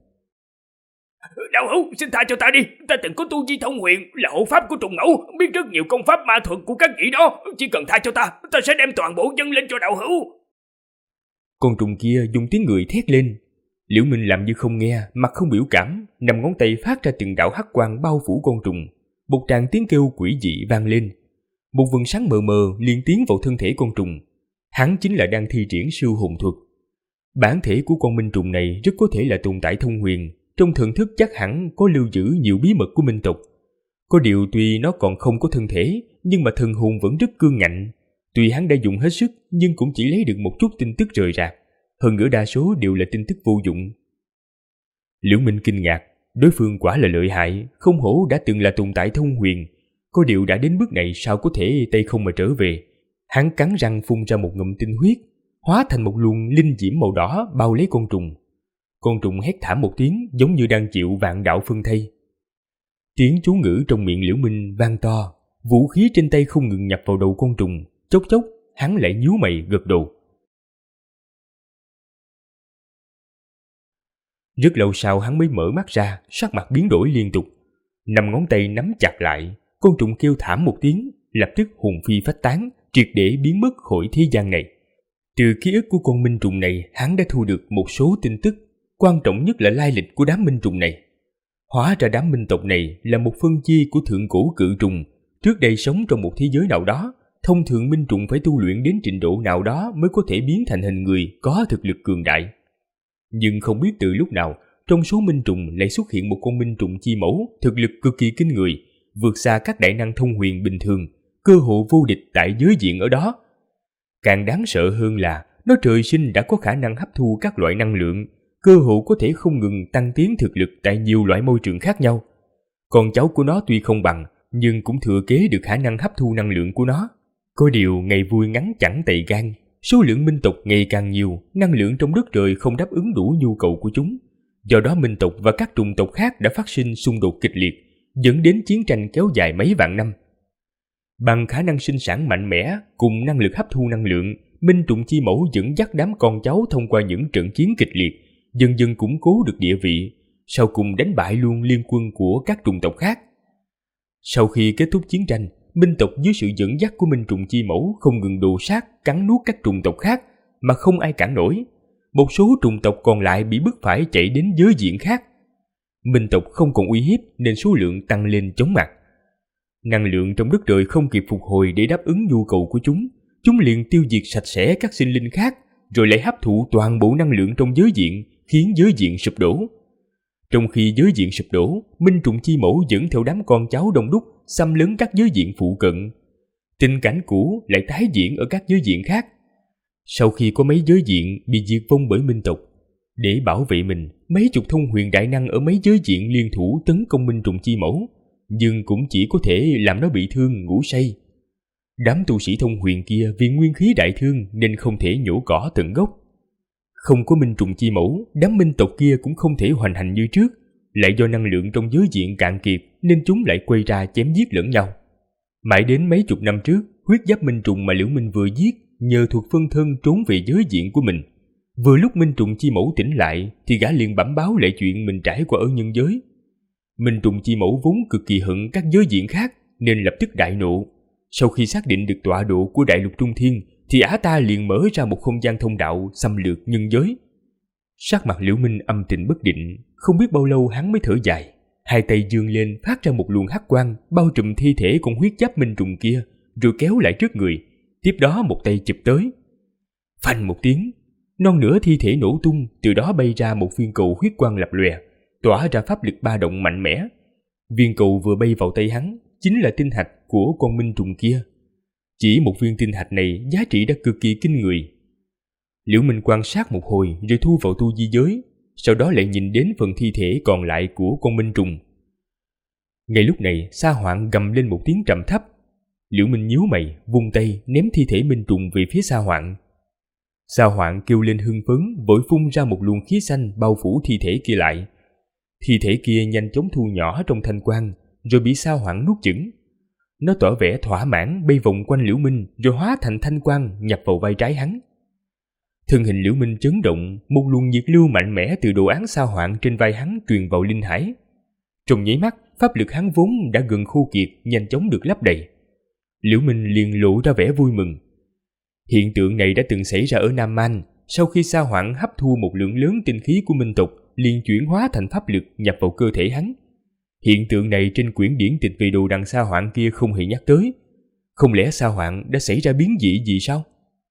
Đạo hữu, xin tha cho ta đi, ta từng có tu vi thông huyền, là hộ pháp của trùng ngẫu, biết rất nhiều công pháp ma thuật của các vị đó, chỉ cần tha cho ta, ta sẽ đem toàn bộ dâng lên cho đạo hữu. Con trùng kia dùng tiếng người thét lên. Liễu Minh làm như không nghe, mặt không biểu cảm, nằm ngón tay phát ra từng đạo hắc quang bao phủ con trùng. Một tràng tiếng kêu quỷ dị vang lên. Một vầng sáng mờ mờ liền tiến vào thân thể con trùng. Hắn chính là đang thi triển siêu hồn thuật. Bản thể của con minh trùng này rất có thể là tồn tại thông huyền, trong thần thức chắc hẳn có lưu giữ nhiều bí mật của minh tộc. Có điều tuy nó còn không có thân thể, nhưng mà thần hồn vẫn rất cương ngạnh. Tuy hắn đã dùng hết sức, nhưng cũng chỉ lấy được một chút tin tức rời rạc. Hơn nữa đa số đều là tin tức vô dụng. Liễu Minh kinh ngạc, đối phương quả là lợi hại, không hổ đã từng là tồn tại thông huyền. Có điều đã đến bước này sao có thể tay không mà trở về. Hắn cắn răng phun ra một ngụm tinh huyết, hóa thành một luồng linh diễm màu đỏ bao lấy con trùng. Con trùng hét thảm một tiếng giống như đang chịu vạn đạo phân thây. Tiếng chú ngữ trong miệng Liễu Minh vang to, vũ khí trên tay không ngừng nhập vào đầu con trùng. Chốc chốc, hắn lại nhíu mày gật đầu. Rất lâu sau hắn mới mở mắt ra, sắc mặt biến đổi liên tục. 5 ngón tay nắm chặt lại, con trùng kêu thảm một tiếng, lập tức hồn phi phách tán, triệt để biến mất khỏi thế gian này. Từ ký ức của con minh trùng này, hắn đã thu được một số tin tức, quan trọng nhất là lai lịch của đám minh trùng này. Hóa ra đám minh tộc này là một phân chia của thượng cổ cự trùng, trước đây sống trong một thế giới nào đó. Thông thường minh trùng phải tu luyện đến trình độ nào đó mới có thể biến thành hình người có thực lực cường đại. Nhưng không biết từ lúc nào, trong số minh trùng lại xuất hiện một con minh trùng chi mẫu thực lực cực kỳ kinh người, vượt xa các đại năng thông huyền bình thường, cơ hội vô địch tại giới diện ở đó. Càng đáng sợ hơn là nó trời sinh đã có khả năng hấp thu các loại năng lượng, cơ hội có thể không ngừng tăng tiến thực lực tại nhiều loại môi trường khác nhau. Con cháu của nó tuy không bằng, nhưng cũng thừa kế được khả năng hấp thu năng lượng của nó. Có điều ngày vui ngắn chẳng tày gan, số lượng minh tộc ngày càng nhiều, năng lượng trong đất trời không đáp ứng đủ nhu cầu của chúng. Do đó minh tộc và các chủng tộc khác đã phát sinh xung đột kịch liệt, dẫn đến chiến tranh kéo dài mấy vạn năm. Bằng khả năng sinh sản mạnh mẽ cùng năng lực hấp thu năng lượng, minh trùng chi mẫu dẫn dắt đám con cháu thông qua những trận chiến kịch liệt, dần dần củng cố được địa vị, sau cùng đánh bại luôn liên quân của các chủng tộc khác. Sau khi kết thúc chiến tranh, minh tộc dưới sự dẫn dắt của minh trùng chi mẫu không ngừng đồ sát, cắn nuốt các chủng tộc khác mà không ai cản nổi. Một số chủng tộc còn lại bị bức phải chạy đến giới diện khác. Minh tộc không còn uy hiếp nên số lượng tăng lên chóng mặt. Năng lượng trong đất trời không kịp phục hồi để đáp ứng nhu cầu của chúng liền tiêu diệt sạch sẽ các sinh linh khác, rồi lại hấp thụ toàn bộ năng lượng trong giới diện, khiến giới diện sụp đổ. Trong khi giới diện sụp đổ, minh trùng chi mẫu dẫn theo đám con cháu đông đúc xâm lấn các giới diện phụ cận. Tình cảnh cũ lại tái diễn ở các giới diện khác. Sau khi có mấy giới diện bị diệt vong bởi minh tộc, để bảo vệ mình, mấy chục thông huyền đại năng ở mấy giới diện liên thủ tấn công minh trùng chi mẫu, nhưng cũng chỉ có thể làm nó bị thương ngủ say. Đám tu sĩ thông huyền kia vì nguyên khí đại thương nên không thể nhổ cỏ tận gốc. Không có minh trùng chi mẫu, đám minh tộc kia cũng không thể hoành hành như trước, lại do năng lượng trong giới diện cạn kiệt nên chúng lại quay ra chém giết lẫn nhau. Mãi đến mấy chục năm trước, huyết giáp minh trùng mà Liễu Minh vừa giết nhờ thuộc phân thân trốn về giới diện của mình. Vừa lúc minh trùng chi mẫu tỉnh lại thì gã liền bẩm báo lại chuyện mình trải qua ở nhân giới. Minh trùng chi mẫu vốn cực kỳ hận các giới diện khác nên lập tức đại nộ. Sau khi xác định được tọa độ của đại lục Trung Thiên thì ả ta liền mở ra một không gian thông đạo xâm lược nhân giới. Sắc mặt Liễu Minh âm tình bất định, không biết bao lâu hắn mới thở dài, hai tay giương lên phát ra một luồng hắc quang bao trùm thi thể con huyết giáp minh trùng kia, rồi kéo lại trước người. Tiếp đó một tay chụp tới. Phanh một tiếng, non nửa thi thể nổ tung, từ đó bay ra một viên cầu huyết quang lập lòe, tỏa ra pháp lực ba động mạnh mẽ. Viên cầu vừa bay vào tay hắn chính là tinh hạch của con minh trùng kia. Chỉ một viên tinh hạch này giá trị đã cực kỳ kinh người. Liễu Minh quan sát một hồi rồi thu vào tu di giới, sau đó lại nhìn đến phần thi thể còn lại của con minh trùng. Ngay lúc này, Sa Hoạn gầm lên một tiếng trầm thấp. Liễu Minh nhíu mày, vung tay ném thi thể minh trùng về phía Sa Hoạn. Sa Hoạn kêu lên hưng phấn, vội phun ra một luồng khí xanh bao phủ thi thể kia lại. Thi thể kia nhanh chóng thu nhỏ trong thanh quang, rồi bị Sa Hoạn nuốt chửng. Nó tỏ vẻ thỏa mãn bay vòng quanh Liễu Minh rồi hóa thành thanh quang nhập vào vai trái hắn. Thân hình Liễu Minh chấn động, một luồng nhiệt lưu mạnh mẽ từ đồ án Sa Hoạn trên vai hắn truyền vào linh hải. Trong nháy mắt, pháp lực hắn vốn đã gần khô kiệt nhanh chóng được lấp đầy. Liễu Minh liền lộ ra vẻ vui mừng. Hiện tượng này đã từng xảy ra ở Nam Man, sau khi Sa Hoạn hấp thu một lượng lớn tinh khí của minh tộc, liền chuyển hóa thành pháp lực nhập vào cơ thể hắn. Hiện tượng này trên quyển điển tịch về đồ đằng Sa Hoạn kia không hề nhắc tới. Không lẽ Sa Hoạn đã xảy ra biến dị gì sao?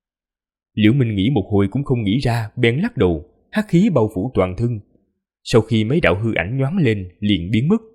Liễu Minh nghĩ một hồi cũng không nghĩ ra, bèn lắc đầu, hắc khí bao phủ toàn thân. Sau khi mấy đạo hư ảnh nhoáng lên, liền biến mất.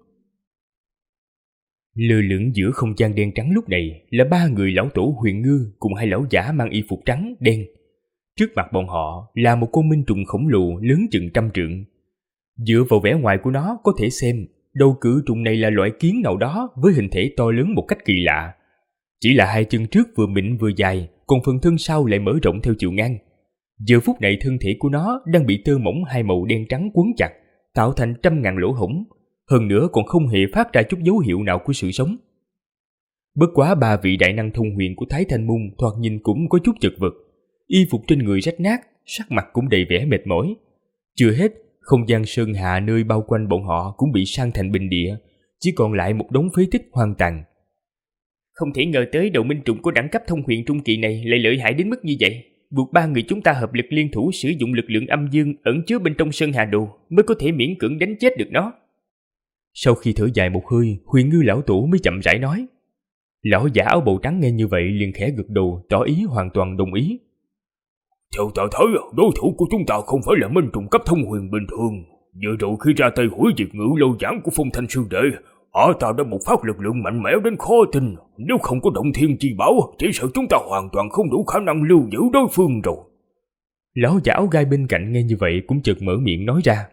Lơ lửng giữa không gian đen trắng lúc này là 3 người lão tổ Huyền Ngư cùng 2 lão giả mang y phục trắng đen. Trước mặt bọn họ là một con minh trùng khổng lồ lớn chừng 100 trượng. Dựa vào vẻ ngoài của nó có thể xem đầu cự trùng này là loại kiến nào đó với hình thể to lớn một cách kỳ lạ. Chỉ là 2 chân trước vừa mịn vừa dài, còn phần thân sau lại mở rộng theo chiều ngang. Giờ phút này thân thể của nó đang bị tơ mỏng 2 màu đen trắng quấn chặt, tạo thành 100.000 lỗ hổng. hơn nữa còn không hề phát ra chút dấu hiệu nào của sự sống. Bất quá 3 vị đại năng thông huyền của Thái Thanh Môn thoạt nhìn cũng có chút chật vật, y phục trên người rách nát, sắc mặt cũng đầy vẻ mệt mỏi. Chưa hết, không gian sơn hà nơi bao quanh bọn họ cũng bị san thành bình địa, chỉ còn lại một đống phế tích hoang tàn. Không thể ngờ tới đầu minh trùng của đẳng cấp thông huyền trung kỳ này lại lợi hại đến mức như vậy. Buộc 3 người chúng ta hợp lực liên thủ sử dụng lực lượng âm dương ẩn chứa bên trong sơn hà đồ mới có thể miễn cưỡng đánh chết được nó. Sau khi thở dài một hơi, Huyền Ngư lão tổ mới chậm rãi nói. Lão giả áo bào trắng nghe như vậy liền khẽ gật đầu, tỏ ý hoàn toàn đồng ý. Theo ta thấy, đối thủ của chúng ta không phải là minh trùng cấp thông huyền bình thường. Vừa rồi khi ra tay hủy diệt ngự lâu giảng của Phong Thanh sư đệ, họ ta đã bộc phát lực lượng mạnh mẽ đến khó tin. Nếu không có động thiên chi bảo, chỉ sợ chúng ta hoàn toàn không đủ khả năng lưu giữ đối phương rồi. Lão giả áo gai bên cạnh nghe như vậy cũng chợt mở miệng nói ra.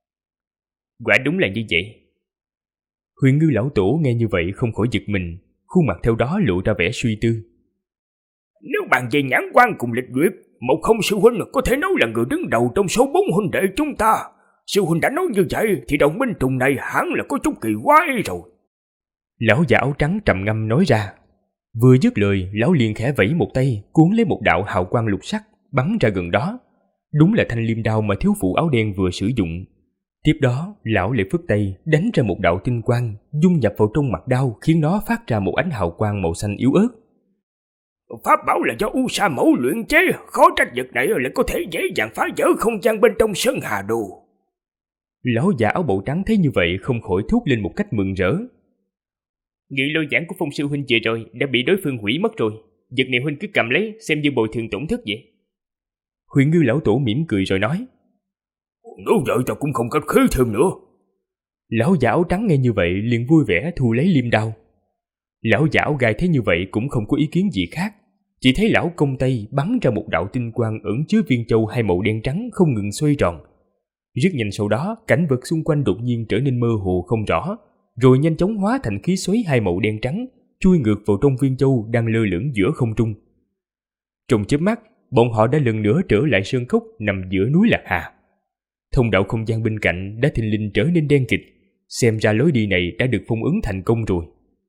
Quả đúng là như vậy. Huyền Ngư lão tổ nghe như vậy không khỏi giật mình, khuôn mặt theo đó lộ ra vẻ suy tư. Nếu bàn về nhãn quan cùng lịch duyệt, Một Không sư huynh có thể nói là người đứng đầu trong số 4 huynh đệ chúng ta. Sư huynh đã nói như vậy thì đồng minh trùng này hẳn là có chút kỳ quái rồi. Lão già áo trắng trầm ngâm nói ra. Vừa dứt lời, lão liền khẽ vẫy một tay, cuốn lấy một đạo hào quang lục sắc bắn ra gần đó. Đúng là thanh liêm đao mà thiếu phụ áo đen vừa sử dụng. Tiếp đó, lão lại phất tay đánh ra một đạo tinh quang, dung nhập vào trong mặt đao, khiến nó phát ra một ánh hào quang màu xanh yếu ớt. Pháp bảo là do U Sa Mẫu luyện chế, khó trách vật này lại có thể dễ dàng phá vỡ không gian bên trong sơn hà đồ. Lão già áo bào trắng thấy như vậy không khỏi thốt lên một cách mừng rỡ. Ngự lôi giảng của Phong sư huynh vừa rồi đã bị đối phương hủy mất rồi, vật này huynh cứ cầm lấy xem như bồi thường tổn thất vậy. Huyền Ngư lão tổ mỉm cười rồi nói. Nếu vậy ta cũng không khách khí thêm nữa. Lão già áo trắng nghe như vậy liền vui vẻ thu lấy liêm đao. Lão già áo gai thấy như vậy cũng không có ý kiến gì khác, chỉ thấy lão công tay bắn ra một đạo tinh quang ẩn chứa viên châu hai màu đen trắng không ngừng xoay tròn. Rất nhanh sau đó, cảnh vật xung quanh đột nhiên trở nên mơ hồ không rõ, rồi nhanh chóng hóa thành khí xoáy hai màu đen trắng, chui ngược vào trong viên châu đang lơ lửng giữa không trung. Trong chớp mắt, bọn họ đã lần nữa trở lại sơn cốc nằm giữa núi Lạc Hà. Thông đạo không gian bên cạnh đã thình lình trở nên đen kịt, xem ra lối đi này đã được phong ấn thành công rồi.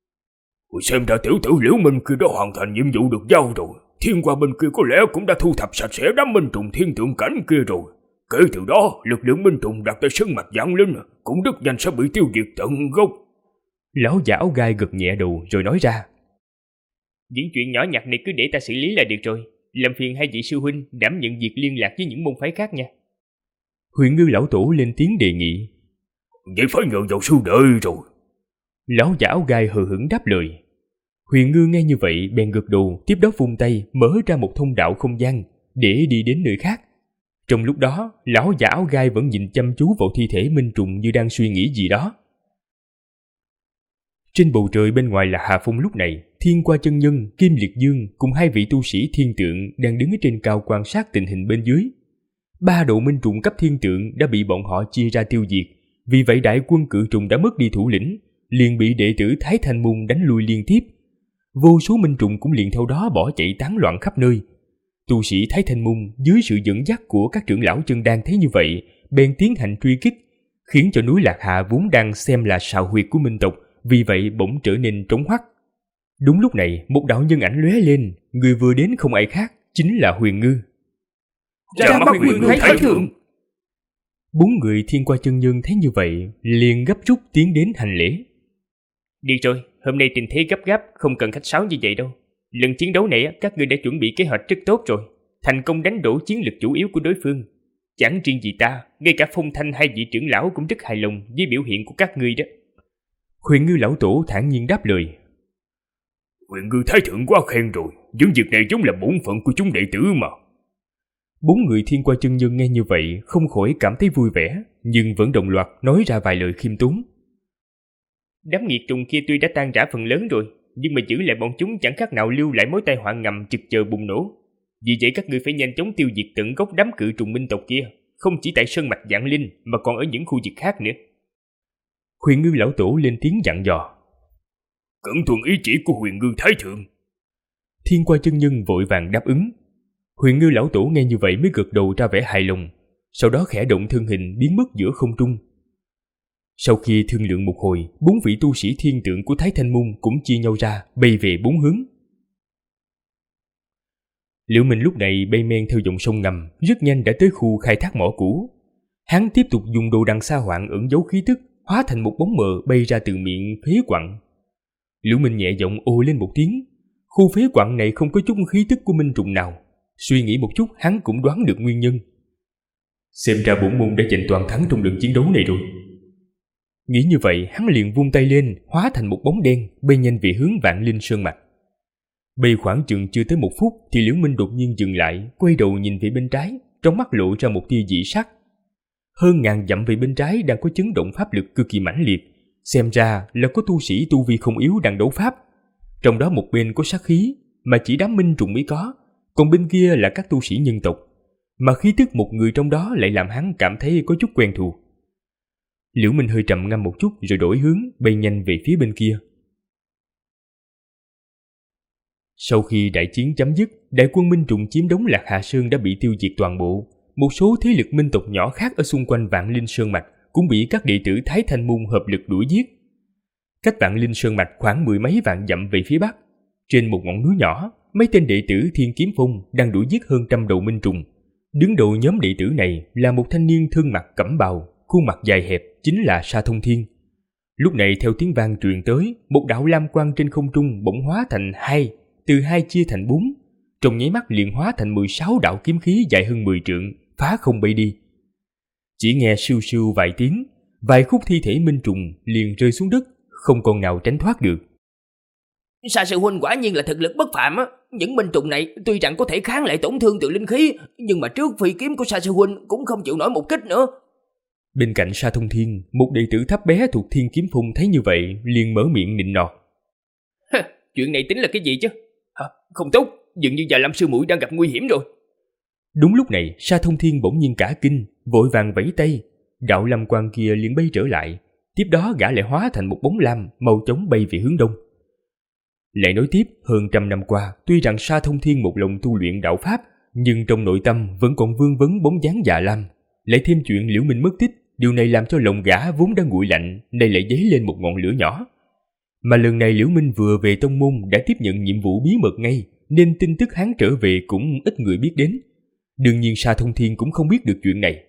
Xem ra tiểu tử Liễu Minh kia đã hoàn thành nhiệm vụ được giao rồi. Thiên Qua bên kia có lẽ cũng đã thu thập sạch sẽ đám minh trùng thiên tượng cảnh kia rồi. Kể từ đó, lực lượng minh trùng đặt tại sơn mạch Vạn Linh cũng rất nhanh sẽ bị tiêu diệt tận gốc. Lão giả áo gai gật nhẹ đầu rồi nói ra. Những chuyện nhỏ nhặt này cứ để ta xử lý là được rồi. Làm phiền hai vị sư huynh đảm nhận việc liên lạc với những môn phái khác nha. Huyền Ngư lão tổ lên tiếng đề nghị. Vậy phải nhờ vào sư đệ rồi. Lão giả áo gai hờ hững đáp lời. Huyền Ngư nghe như vậy bèn gật đầu, tiếp đó vung tay mở ra một thông đạo không gian để đi đến nơi khác. Trong lúc đó, lão giả áo gai vẫn nhìn chăm chú vào thi thể minh trùng như đang suy nghĩ gì đó. Trên bầu trời bên ngoài là Hà Phong lúc này, Thiên Qua chân nhân, Kim Liệt Dương cùng hai vị tu sĩ thiên tượng đang đứng ở trên cao quan sát tình hình bên dưới. 3 độ minh trùng cấp thiên tượng đã bị bọn họ chia ra tiêu diệt, vì vậy đại quân cự trùng đã mất đi thủ lĩnh, liền bị đệ tử Thái Thanh Môn đánh lui liên tiếp. Vô số minh trùng cũng liền theo đó bỏ chạy tán loạn khắp nơi. Tu sĩ Thái Thanh Môn dưới sự dẫn dắt của các trưởng lão chân đan thấy như vậy, bèn tiến hành truy kích, khiến cho núi Lạc Hà vốn đang xem là sào huyệt của minh tộc, vì vậy bỗng trở nên trống hoắt. Đúng lúc này, một đạo nhân ảnh lóe lên, người vừa đến không ai khác, chính là Huyền Ngư. Ra mắt Huyền Ngư Thái thượng. 4 người Thiên Qua chân nhân thấy như vậy, liền gấp rút tiến đến hành lễ. Đi rồi, hôm nay tình thế gấp gáp, không cần khách sáo như vậy đâu. Lần chiến đấu này các ngươi đã chuẩn bị kế hoạch rất tốt rồi, thành công đánh đổ chiến lực chủ yếu của đối phương. Chẳng riêng gì ta, ngay cả Phong Thanh hai vị trưởng lão cũng rất hài lòng với biểu hiện của các ngươi đó. Huyền Ngư lão tổ thản nhiên đáp lời. Huyền Ngư Thái thượng quá khen rồi, những việc này giống là bổn phận của chúng đệ tử mà. 4 người Thiên Qua chân nhân nghe như vậy không khỏi cảm thấy vui vẻ, nhưng vẫn đồng loạt nói ra vài lời khiêm tốn. Đám nghiệt trùng kia tuy đã tan rã phần lớn rồi, nhưng mà giữ lại bọn chúng chẳng khác nào lưu lại mối tai họa ngầm trực chờ bùng nổ. Vì vậy các ngươi phải nhanh chóng tiêu diệt tận gốc đám cự trùng minh tộc kia, không chỉ tại sơn mạch Vạn Linh mà còn ở những khu vực khác nữa. Huyền Ngư lão tổ lên tiếng dặn dò. Cẩn tuân ý chỉ của Huyền Ngư Thái thượng. Thiên Qua chân nhân vội vàng đáp ứng. Huyền Ngư lão tổ nghe như vậy mới gật đầu ra vẻ hài lòng, sau đó khẽ động thân hình biến mất giữa không trung. Sau khi thương lượng một hồi, 4 vị tu sĩ thiên tượng của Thái Thanh Môn cũng chia nhau ra, bay về 4 hướng. Liễu Minh lúc này bay men theo dòng sông ngầm, rất nhanh đã tới khu khai thác mỏ cũ. Hắn tiếp tục dùng đồ đằng sa hoạn ẩn giấu khí tức, hóa thành một bóng mờ bay ra từ miệng phế quặng. Liễu Minh nhẹ giọng ồ lên một tiếng. Khu phế quặng này không có chút khí tức của minh trùng nào. Suy nghĩ một chút, hắn cũng đoán được nguyên nhân. Xem ra bổn môn đã giành toàn thắng trong lần chiến đấu này rồi. Nghĩ như vậy, hắn liền vung tay lên, hóa thành một bóng đen, bay nhanh về hướng Vạn Linh Sơn mạch. Bay khoảng chừng chưa tới 1 phút thì Liễu Minh đột nhiên dừng lại, quay đầu nhìn về bên trái, trong mắt lộ ra một tia dị sắc. Hơn ngàn dặm về bên trái đang có chấn động pháp lực cực kỳ mãnh liệt, xem ra là có tu sĩ tu vi không yếu đang đấu pháp. Trong đó một bên có sát khí mà chỉ đám minh trùng mới có, còn bên kia là các tu sĩ nhân tộc, mà khí tức một người trong đó lại làm hắn cảm thấy có chút quen thuộc. Liễu Minh hơi trầm ngâm một chút rồi đổi hướng, bay nhanh về phía bên kia. Sau khi đại chiến chấm dứt, đại quân minh trùng chiếm đóng Lạc Hà Sơn đã bị tiêu diệt toàn bộ. Một số thế lực minh tộc nhỏ khác ở xung quanh Vạn Linh Sơn mạch cũng bị các đệ tử Thái Thanh Môn hợp lực đuổi giết. Cách Vạn Linh Sơn mạch khoảng 10 mấy vạn dặm về phía bắc, trên một ngọn núi nhỏ, mấy tên đệ tử Thiên Kiếm Phong đang đuổi giết hơn 100 đầu minh trùng. Đứng đầu nhóm đệ tử này là một thanh niên thân mặc cẩm bào, khuôn mặt dài hẹp, chính là Sa Thông Thiên. Lúc này theo tiếng vang truyền tới, một đạo lam quang trên không trung bỗng hóa thành 2, từ 2 chia thành 4, trong nháy mắt liền hóa thành 16 đạo kiếm khí dài hơn 10 trượng, phá không bay đi. Chỉ nghe siêu siêu vài tiếng, vài khúc thi thể minh trùng liền rơi xuống đất, không còn nào tránh thoát được. Sa sư huynh quả nhiên là thực lực bất phàm á. Những minh trùng này tuy rằng có thể kháng lại tổn thương từ linh khí, nhưng mà trước phi kiếm của Sa sư huynh cũng không chịu nổi một kích nữa. Bên cạnh Sa Thông Thiên, một đệ tử thấp bé thuộc Thiên Kiếm Phong thấy như vậy liền mở miệng nịnh nọt. Chuyện này tính là cái gì chứ? Không tốt, dường như Già Lam sư muội đang gặp nguy hiểm rồi. Đúng lúc này, Sa Thông Thiên bỗng nhiên cả kinh, vội vàng vẫy tay, đạo lam quang kia liền bay trở lại. Tiếp đó gã lại hóa thành một bóng lam, mau chóng bay về hướng đông. Lại nói tiếp, hơn 100 năm qua, tuy rằng Sa Thông Thiên một lòng tu luyện đạo pháp, nhưng trong nội tâm vẫn còn vương vấn bóng dáng Già Lam. Lại thêm chuyện Liễu Minh mất tích, điều này làm cho lòng gã vốn đã nguội lạnh, nay lại dấy lên một ngọn lửa nhỏ. Mà lần này Liễu Minh vừa về tông môn đã tiếp nhận nhiệm vụ bí mật ngay, nên tin tức hắn trở về cũng ít người biết đến. Đương nhiên Sa Thông Thiên cũng không biết được chuyện này.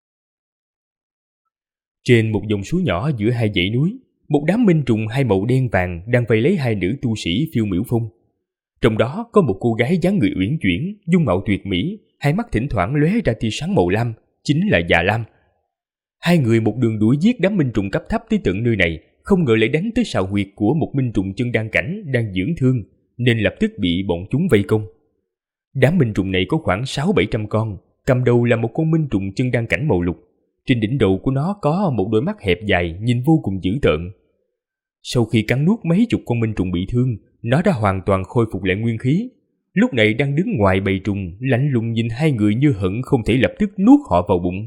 Trên một dòng suối nhỏ giữa hai dãy núi, một đám minh trùng hai màu đen vàng đang vây lấy hai nữ tu sĩ phiêu miểu phong. Trong đó có một cô gái dáng người uyển chuyển, dung mạo tuyệt mỹ, hai mắt thỉnh thoảng lóe ra tia sáng màu lam, chính là Già Lam. Hai người một đường đuổi giết đám minh trùng cấp thấp tới tận nơi này, không ngờ lại đánh tới sào huyệt của một minh trùng chân đan cảnh đang dưỡng thương, nên lập tức bị bọn chúng vây công. Đám minh trùng này có khoảng 600-700 con, cầm đầu là một con minh trùng chân đan cảnh màu lục. Trên đỉnh đầu của nó có một đôi mắt hẹp dài nhìn vô cùng dữ tợn. Sau khi cắn nuốt mấy chục con minh trùng bị thương, nó đã hoàn toàn khôi phục lại nguyên khí. Lúc này đang đứng ngoài bầy trùng, lạnh lùng nhìn hai người như hận không thể lập tức nuốt họ vào bụng.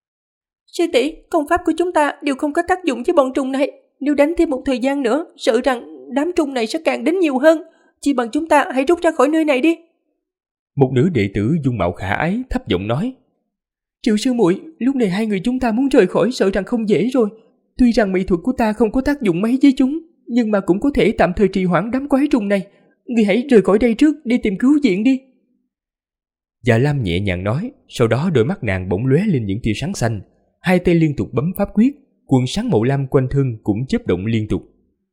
Sư tỷ, công pháp của chúng ta đều không có tác dụng với bọn trùng này. Nếu đánh thêm một thời gian nữa, sợ rằng đám trùng này sẽ càng đến nhiều hơn. Chỉ bằng chúng ta hãy rút ra khỏi nơi này đi. Một nữ đệ tử dung mạo khả ái thấp giọng nói. Triệu sư muội, lúc này hai người chúng ta muốn rời khỏi sợ rằng không dễ rồi. Tuy rằng mỹ thuật của ta không có tác dụng mấy với chúng, nhưng mà cũng có thể tạm thời trì hoãn đám quái trùng này. Người hãy rời khỏi đây trước đi tìm cứu viện đi. Già Lam nhẹ nhàng nói, sau đó đôi mắt nàng bỗng lóe lên những tia sáng xanh, hai tay liên tục bấm pháp quyết, quần sáng màu lam quanh thân cũng chớp động liên tục.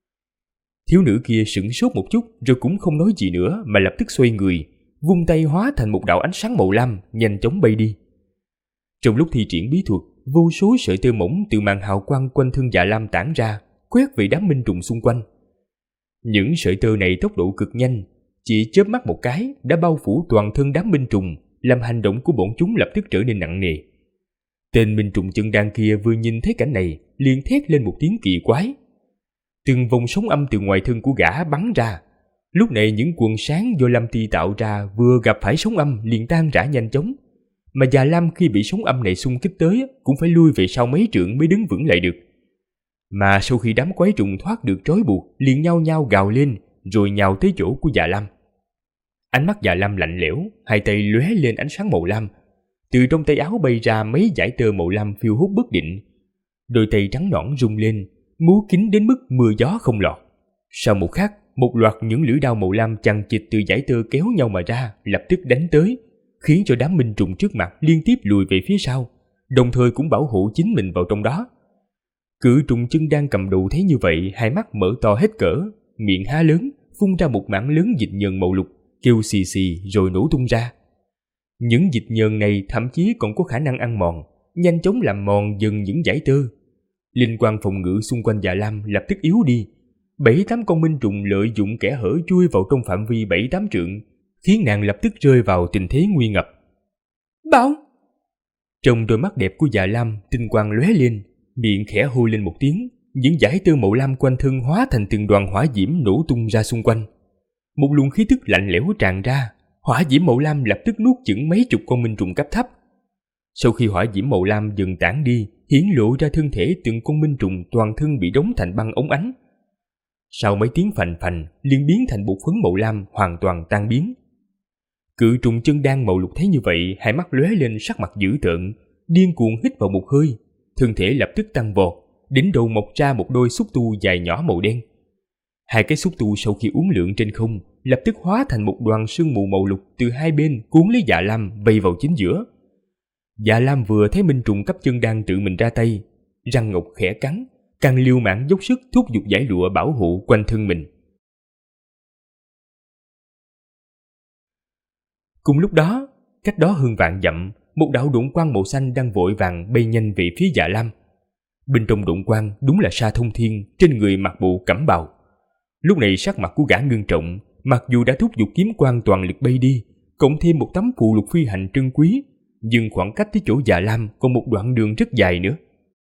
Thiếu nữ kia sững sốt một chút rồi cũng không nói gì nữa mà lập tức xoay người, vung tay hóa thành một đạo ánh sáng màu lam nhanh chóng bay đi. Trong lúc thi triển bí thuật, vô số sợi tơ mỏng từ màn hào quang quanh thân Dạ Lam tản ra, quét về đám minh trùng xung quanh. Những sợi tơ này tốc độ cực nhanh, chỉ chớp mắt một cái đã bao phủ toàn thân đám minh trùng, làm hành động của bọn chúng lập tức trở nên nặng nề. Tên minh trùng chân đan kia vừa nhìn thấy cảnh này, liền thét lên một tiếng kỳ quái. Từng vòng sóng âm từ ngoài thân của gã bắn ra. Lúc này những quần sáng do Lam Ti tạo ra vừa gặp phải sóng âm liền tan rã nhanh chóng. Mà Già Lam khi bị sóng âm này xung kích tới cũng phải lui về sau mấy trượng mới đứng vững lại được. Mà sau khi đám quái trùng thoát được trói buộc, liền nhao nhao gào lên rồi nhào tới chỗ của Già Lam. Ánh mắt Già Lam lạnh lẽo, hai tay lóe lên ánh sáng màu lam. Từ trong tay áo bay ra mấy dải tơ màu lam phiêu hốt bất định. đôi tay trắng nõn rung lên, múa kín đến mức mưa gió không lọt. Sau một khắc, một loạt những lưỡi dao màu lam chằng chịt từ dải tơ kéo nhau mà ra, lập tức đánh tới, khiến cho đám minh trùng trước mặt liên tiếp lùi về phía sau, đồng thời cũng bảo hộ chính mình vào trong đó. Cự trùng chân đang cầm đầu thấy như vậy, hai mắt mở to hết cỡ, miệng há lớn, phun ra một mảng lớn dịch nhờn màu lục, kêu xì xì rồi nổ tung ra. Những dịch nhờn này thậm chí còn có khả năng ăn mòn, nhanh chóng làm mòn dần những dải tơ. Linh quang phòng ngự xung quanh Dạ Lam lập tức yếu đi. 7-8 con minh trùng lợi dụng kẽ hở chui vào trong phạm vi 7-8 trượng, khiến nàng lập tức rơi vào tình thế nguy ngập. Bảo! Trong đôi mắt đẹp của Dạ Lam, tinh quang lóe lên, miệng khẽ hô lên một tiếng, những dải tơ màu lam quanh thân hóa thành từng đoàn hỏa diễm nổ tung ra xung quanh. Một luồng khí tức lạnh lẽo tràn ra, hỏa diễm màu lam lập tức nuốt chửng mấy chục con minh trùng cấp thấp. Sau khi hỏa diễm màu lam dần tản đi, hiển lộ ra thân thể từng con minh trùng toàn thân bị đóng thành băng óng ánh. Sau mấy tiếng phành phành, liền biến thành bột phấn màu lam hoàn toàn tan biến. Cự trùng chân đan màu lục thấy như vậy, hai mắt lóe lên sắc mặt dữ tợn, điên cuồng hít vào một hơi, thân thể lập tức tăng vọt, đỉnh đầu mọc ra một đôi xúc tu dài nhỏ màu đen. Hai cái xúc tu sau khi uốn lượn trên không, lập tức hóa thành một đoàn sương mù màu lục từ hai bên cuốn lấy Dạ Lam vây vào chính giữa. Dạ Lam vừa thấy minh trùng cấp chân đan tự mình ra tay, răng ngọc khẽ cắn, càng liều mạng dốc sức thúc giục dải lụa bảo hộ quanh thân mình. Cùng lúc đó, cách đó hơn vạn dặm, một đạo độn quang màu xanh đang vội vàng bay nhanh về phía Dạ Lam. Bên trong độn quang đúng là Sa Thông Thiên, trên người mặc bộ cẩm bào. Lúc này sắc mặt của gã ngưng trọng, mặc dù đã thúc giục kiếm quang toàn lực bay đi, cộng thêm một tấm phù lục phi hành trân quý, nhưng khoảng cách tới chỗ Dạ Lam còn một đoạn đường rất dài nữa.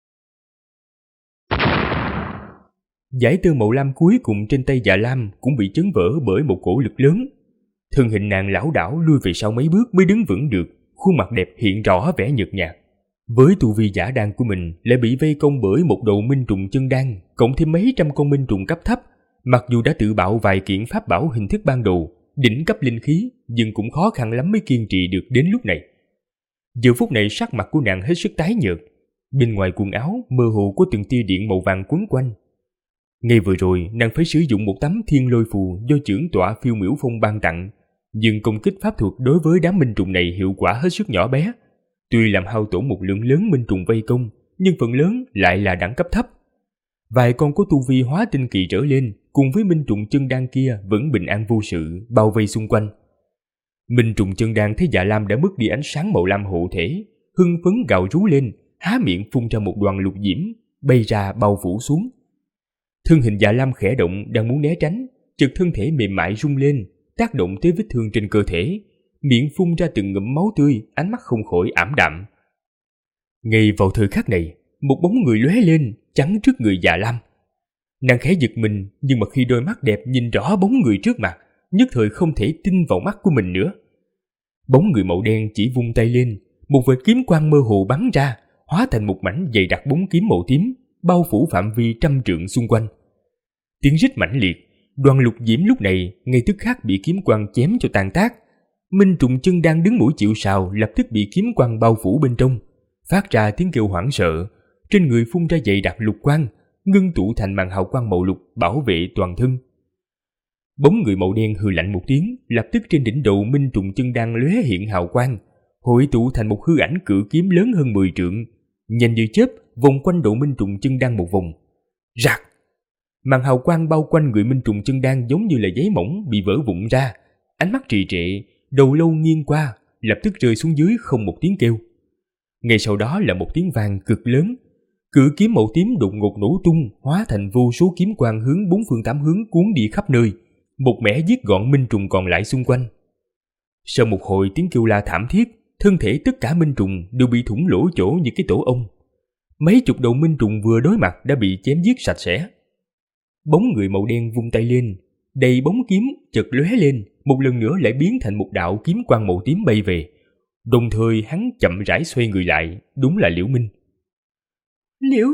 Dải tơ màu lam cuối cùng trên tay Dạ Lam cũng bị chấn vỡ bởi một cỗ lực lớn. Thân hình nàng lảo đảo lui về sau mấy bước mới đứng vững được, khuôn mặt đẹp hiện rõ vẻ nhợt nhạt. Với tu vi giả đan của mình lại bị vây công bởi một đầu minh trùng chân đan, cộng thêm mấy trăm con minh trùng cấp thấp, mặc dù đã tự bạo vài kiện pháp bảo hình thức ban đầu, đỉnh cấp linh khí, nhưng cũng khó khăn lắm mới kiên trì được đến lúc này. Giờ phút này sắc mặt của nàng hết sức tái nhợt, bên ngoài quần áo mơ hồ có từng tia điện màu vàng quấn quanh. Ngay vừa rồi nàng phải sử dụng một tấm thiên lôi phù do trưởng tọa Phiêu Miểu Phong ban tặng, nhưng công kích pháp thuật đối với đám minh trùng này hiệu quả hết sức nhỏ bé. Tuy làm hao tổn một lượng lớn minh trùng vây công, nhưng phần lớn lại là đẳng cấp thấp. Vài con có tu vi hóa tinh kỳ trở lên cùng với minh trùng chân đan kia vẫn bình an vô sự bao vây xung quanh. Minh trùng chân đan thấy Dạ Lam đã mất đi ánh sáng màu lam hộ thể, hưng phấn gào rú lên, há miệng phun ra một đoàn lục diễm bay ra bao phủ xuống. Thân hình Dạ Lam khẽ động đang muốn né tránh, chợt thân thể mềm mại rung lên, tác động tới vết thương trên cơ thể, miệng phun ra từng ngụm máu tươi, ánh mắt không khỏi ảm đạm. Ngay vào thời khắc này, một bóng người lóe lên chắn trước người Dạ Lam. Nàng khẽ giật mình, nhưng mà khi đôi mắt đẹp nhìn rõ bóng người trước mặt, nhất thời không thể tin vào mắt của mình nữa. Bóng người màu đen chỉ vung tay lên, một vệt kiếm quang mơ hồ bắn ra, hóa thành một mảnh dày đặc bóng kiếm màu tím, bao phủ phạm vi 100 trượng xung quanh. Tiếng rít mãnh liệt, đoàn lục diễm lúc này ngay tức khắc bị kiếm quang chém cho tàn tác. Minh trùng chân đang đứng mũi chịu sào lập tức bị kiếm quang bao phủ bên trong, phát ra tiếng kêu hoảng sợ, trên người phun ra dày đặc lục quang, ngưng tụ thành màn hào quang màu lục bảo vệ toàn thân. Bóng người màu đen hừ lạnh một tiếng, lập tức trên đỉnh đầu minh trùng chân đang lóe hiện hào quang, hội tụ thành một hư ảnh cự kiếm lớn hơn 10 trượng, nhanh như chớp vòng quanh đầu minh trùng chân đang một vòng. Rạc! Màn hào quang bao quanh người minh trùng chân đang giống như là giấy mỏng bị vỡ vụn ra, ánh mắt trì trệ, đầu lâu nghiêng qua, lập tức rơi xuống dưới không một tiếng kêu. Ngay sau đó là một tiếng vang cực lớn, cự kiếm màu tím đột ngột nổ tung, hóa thành vô số kiếm quang hướng 4 phương 8 hướng cuốn đi khắp nơi, một mẻ giết gọn minh trùng còn lại xung quanh. Sau một hồi tiếng kêu la thảm thiết, thân thể tất cả minh trùng đều bị thủng lỗ chỗ như cái tổ ong. Mấy chục đầu minh trùng vừa đối mặt đã bị chém giết sạch sẽ. Bóng người màu đen vung tay lên, đầy bóng kiếm chợt lóe lên, một lần nữa lại biến thành một đạo kiếm quang màu tím bay về. Đồng thời hắn chậm rãi xoay người lại, đúng là Liễu Minh. Liễu...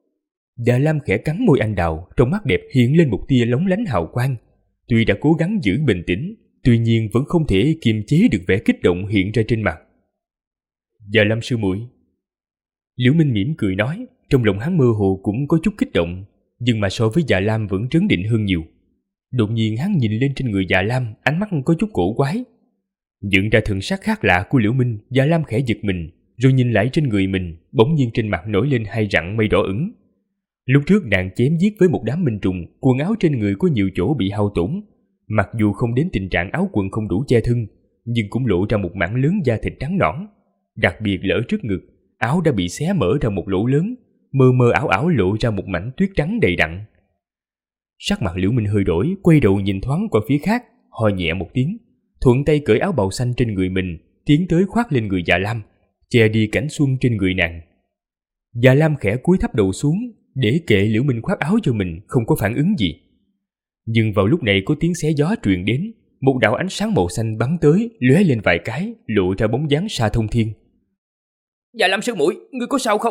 Dạ Lam khẽ cắn môi anh đào, trong mắt đẹp hiện lên một tia lóng lánh hào quang. Tuy đã cố gắng giữ bình tĩnh, tuy nhiên vẫn không thể kiềm chế được vẻ kích động hiện ra trên mặt. Dạ Lam sư muội. Liễu Minh mỉm cười nói, trong lòng hắn mơ hồ cũng có chút kích động, nhưng mà so với Dạ Lam vẫn trấn định hơn nhiều. Đột nhiên hắn nhìn lên trên người Dạ Lam, ánh mắt có chút cổ quái. Nhận ra thần sắc khác lạ của Liễu Minh, Dạ Lam khẽ giật mình, rồi nhìn lại trên người mình, bỗng nhiên trên mặt nổi lên hai rặng mây đỏ ửng. Lúc trước nàng chém giết với một đám minh trùng, quần áo trên người có nhiều chỗ bị hao tổn. Mặc dù không đến tình trạng áo quần không đủ che thân, nhưng cũng lộ ra một mảng lớn da thịt trắng nõn. Đặc biệt là ở trước ngực, áo đã bị xé mở ra một lỗ lớn, mơ mơ ảo ảo lộ ra một mảnh tuyết trắng đầy đặn. Sắc mặt Liễu Minh hơi đổi, quay đầu nhìn thoáng qua phía khác, ho nhẹ một tiếng, thuận tay cởi áo bào xanh trên người mình, tiến tới khoác lên người Dạ Lam, che đi cảnh xuân trên người nàng. Dạ Lam khẽ cúi thấp đầu xuống, để kệ Liễu Minh khoác áo cho mình, không có phản ứng gì. Nhưng vào lúc này có tiếng xé gió truyền đến, một đạo ánh sáng màu xanh bắn tới, lóe lên vài cái, lộ ra bóng dáng Sa Thông Thiên. Dạ Lam sư muội, ngươi có sao không?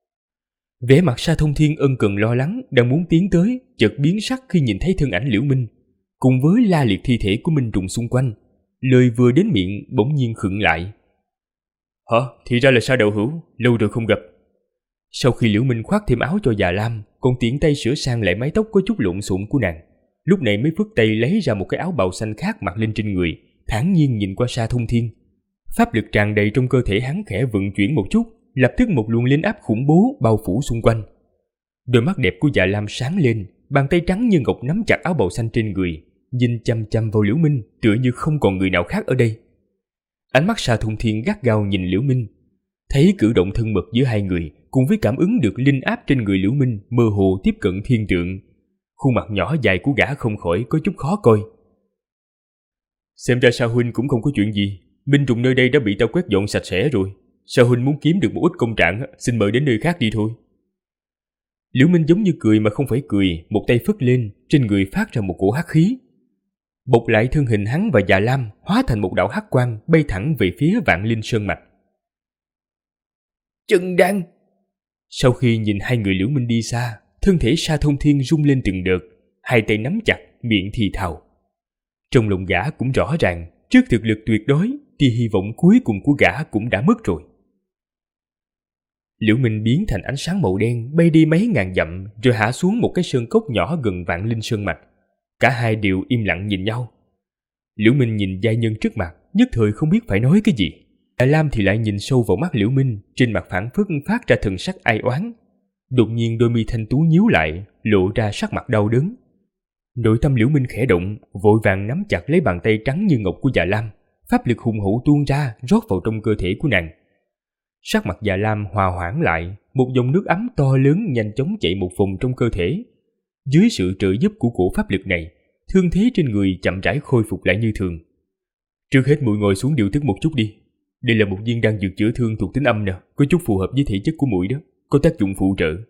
Vẻ mặt Sa Thông Thiên ân cần lo lắng, đang muốn tiến tới, chợt biến sắc khi nhìn thấy thân ảnh Liễu Minh, cùng với la liệt thi thể của minh trùng xung quanh. Lời vừa đến miệng bỗng nhiên khựng lại. Hả? Thì ra là Sa đạo hữu, lâu rồi không gặp. Sau khi Liễu Minh khoác thêm áo cho Dạ Lam, còn tiện tay sửa sang lại mái tóc có chút lộn xộn của nàng, lúc này mới phất tay lấy ra một cái áo bào xanh khác mặc lên trên người, thản nhiên nhìn qua Sa Thông Thiên. Pháp lực tràn đầy trong cơ thể hắn khẽ vận chuyển một chút, lập tức một luồng linh áp khủng bố bao phủ xung quanh. Đôi mắt đẹp của Dạ Lam sáng lên, bàn tay trắng như ngọc nắm chặt áo bào xanh trên người, nhìn chăm chăm vào Liễu Minh, tựa như không còn người nào khác ở đây. Ánh mắt Sa Thông Thiên gắt gao nhìn Liễu Minh, thấy cử động thân mật giữa hai người, cùng với cảm ứng được linh áp trên người Liễu Minh mơ hồ tiếp cận thiên tượng. Khuôn mặt nhỏ dài của gã không khỏi có chút khó coi. Xem ra Sa huynh cũng không có chuyện gì, minh trùng nơi đây đã bị tao quét dọn sạch sẽ rồi. Sa huynh muốn kiếm được một ít công trạng, xin mời đến nơi khác đi thôi. Liễu Minh giống như cười mà không phải cười, một tay phất lên, trên người phát ra một cổ hắc khí. Bọc lại thân hình hắn và Dạ Lam, hóa thành một đạo hắc quang bay thẳng về phía Vạn Linh Sơn mạch. Chân đan. Sau khi nhìn hai người Liễu Minh đi xa, thân thể Sa Thông Thiên rung lên từng đợt, hai tay nắm chặt, miệng thì thào. Trong lòng gã cũng rõ ràng, trước thực lực tuyệt đối, thì hy vọng cuối cùng của gã cũng đã mất rồi. Liễu Minh biến thành ánh sáng màu đen, bay đi mấy ngàn dặm, rồi hạ xuống một cái sơn cốc nhỏ gần Vạn Linh Sơn mạch. Cả hai đều im lặng nhìn nhau. Liễu Minh nhìn giai nhân trước mặt, nhất thời không biết phải nói cái gì. Dạ Lam thì lại nhìn sâu vào mắt Liễu Minh, trên mặt phảng phất phát ra thần sắc ai oán. Đột nhiên đôi mi thanh tú nhíu lại, lộ ra sắc mặt đau đớn. Nội tâm Liễu Minh khẽ động, vội vàng nắm chặt lấy bàn tay trắng như ngọc của Dạ Lam, pháp lực hùng hậu tuôn ra, rót vào trong cơ thể của nàng. Sắc mặt Dạ Lam hòa hoãn lại, một dòng nước ấm to lớn nhanh chóng chạy một vòng trong cơ thể. Dưới sự trợ giúp của cổ pháp lực này, thương thế trên người chậm rãi khôi phục lại như thường. Trước hết muội ngồi xuống điều tức một chút đi. Đây là một viên đan dược chữa thương thuộc tính âm nè, có chút phù hợp với thể chất của muội đó, có tác dụng phụ trợ.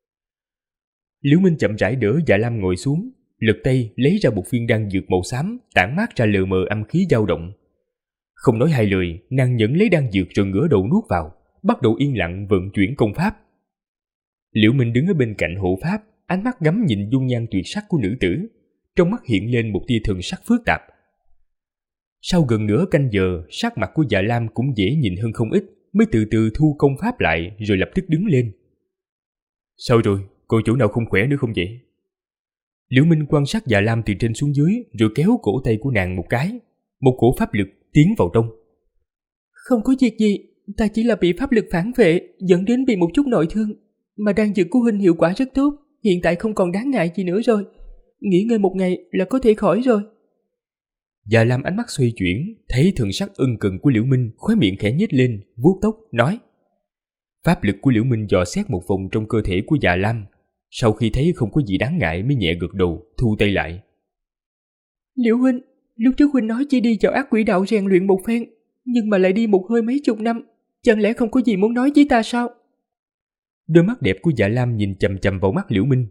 Liễu Minh chậm rãi đỡ Dạ Lam ngồi xuống, lật tay lấy ra một viên đan dược màu xám, tản mát ra lờ mờ âm khí dao động. Không nói hai lời, nàng nhận lấy đan dược rồi ngửa đầu nuốt vào, bắt đầu yên lặng vận chuyển công pháp. Liễu Minh đứng ở bên cạnh hộ pháp, ánh mắt ngắm nhìn dung nhan tuyệt sắc của nữ tử, trong mắt hiện lên một tia thần sắc phức tạp. Sau gần nửa canh giờ, sắc mặt của Dạ Lam cũng dễ nhìn hơn không ít, mới từ từ thu công pháp lại rồi lập tức đứng lên. Sao rồi, còn chỗ nào không khỏe nữa không vậy? Liễu Minh quan sát Dạ Lam từ trên xuống dưới, rồi kéo cổ tay của nàng một cái, một cổ pháp lực tiến vào trong. Không có việc gì, ta chỉ là bị pháp lực phản vệ, dẫn đến bị một chút nội thương, mà đan dược của huynh hiệu quả rất tốt, hiện tại không còn đáng ngại gì nữa rồi, nghỉ ngơi một ngày là có thể khỏi rồi. Dạ Lam ánh mắt xoay chuyển, thấy thần sắc ân cần của Liễu Minh, khóe miệng khẽ nhếch lên, vuốt tóc, nói. Pháp lực của Liễu Minh dò xét một vòng trong cơ thể của Dạ Lam, sau khi thấy không có gì đáng ngại mới nhẹ gật đầu, thu tay lại. Liễu huynh, lúc trước huynh nói chỉ đi vào ác quỷ đạo rèn luyện một phen, nhưng mà lại đi một hơi mấy chục năm, chẳng lẽ không có gì muốn nói với ta sao? Đôi mắt đẹp của Dạ Lam nhìn chằm chằm vào mắt Liễu Minh.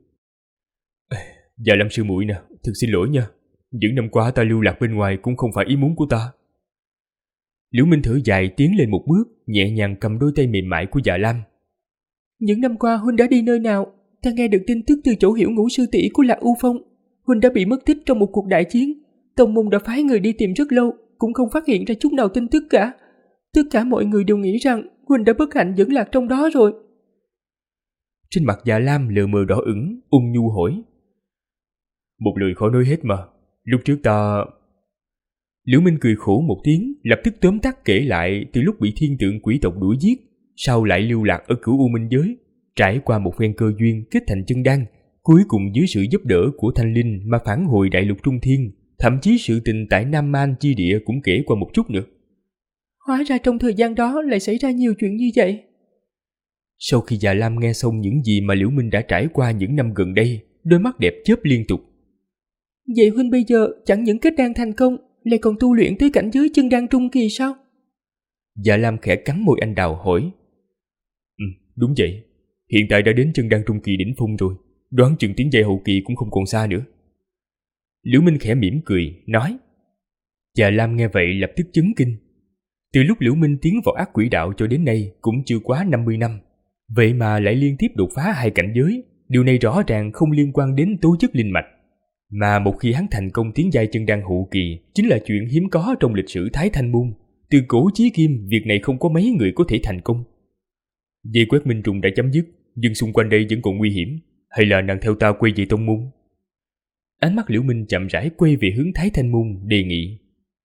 Dạ Lam sư muội nè, thực xin lỗi nha, những năm qua ta lưu lạc bên ngoài cũng không phải ý muốn của ta. Liễu Minh thở dài tiến lên một bước, nhẹ nhàng cầm đôi tay mềm mại của Dạ Lam. Những năm qua huynh đã đi nơi nào? Ta nghe được tin tức từ chỗ Hiểu Ngũ sư tỷ của Lạc U Phong, huynh đã bị mất tích trong một cuộc đại chiến, tông môn đã phái người đi tìm rất lâu, cũng không phát hiện ra chút nào tin tức cả. Tất cả mọi người đều nghĩ rằng huynh đã bất hạnh dẫn lạc trong đó rồi. Trên mặt Già Lam lờ mờ đỏ ửng, ôn nhu hỏi. Một lời khó nói hết mà, lúc trước ta... Liễu Minh cười khổ một tiếng, lập tức tóm tắt kể lại từ lúc bị thiên tượng quỷ tộc đuổi giết, sau lại lưu lạc ở Cửu U Minh giới, trải qua một phen cơ duyên kết thành chân đan, cuối cùng dưới sự giúp đỡ của Thanh Linh mà phản hồi đại lục Trung Thiên, thậm chí sự tình tại Nam Man chi địa cũng kể qua một chút nữa. Hóa ra trong thời gian đó lại xảy ra nhiều chuyện như vậy. Sau khi Già Lam nghe xong những gì mà Liễu Minh đã trải qua những năm gần đây, đôi mắt đẹp chớp liên tục. Vậy huynh bây giờ chẳng những kết đan thành công, lại còn tu luyện tới cảnh giới chân đan trung kỳ sao? Già Lam khẽ cắn môi anh đào hỏi. Đúng vậy. Hiện tại đã đến chân đan trung kỳ đỉnh phong rồi, đoán chừng tiến giai hậu kỳ cũng không còn xa nữa. Liễu Minh khẽ mỉm cười, nói. Già Lam nghe vậy lập tức chấn kinh. Từ lúc Liễu Minh tiến vào ác quỷ đạo cho đến nay cũng chưa quá 50 năm. Vậy mà lại liên tiếp đột phá 2 cảnh giới, điều này rõ ràng không liên quan đến tố chất linh mạch. Mà một khi hắn thành công tiến giai chân đan hậu kỳ, chính là chuyện hiếm có trong lịch sử Thái Thanh Môn. Từ cổ chí kim, việc này không có mấy người có thể thành công. Vây quét Minh Trùng đã chấm dứt, nhưng xung quanh đây vẫn còn nguy hiểm. Hay là nàng theo ta quay về tông môn? Ánh mắt Liễu Minh chậm rãi quay về hướng Thái Thanh Môn, đề nghị.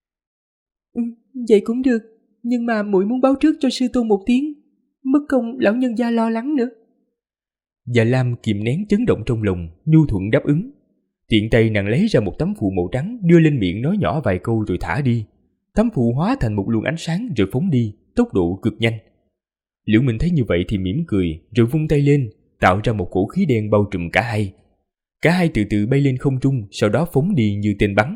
Vậy cũng được, nhưng mà muội muốn báo trước cho sư tôn một tiếng, mất công lão nhân gia lo lắng nữa. Già Lam kìm nén chấn động trong lòng, nhu thuận đáp ứng. Tiện tay nàng lấy ra một tấm phù màu trắng, đưa lên miệng nói nhỏ vài câu rồi thả đi. Tấm phù hóa thành một luồng ánh sáng rồi phóng đi, tốc độ cực nhanh. Liễu Minh thấy như vậy thì mỉm cười, rồi vung tay lên, tạo ra một cổ khí đen bao trùm cả hai. Cả hai từ từ bay lên không trung, sau đó phóng đi như tên bắn.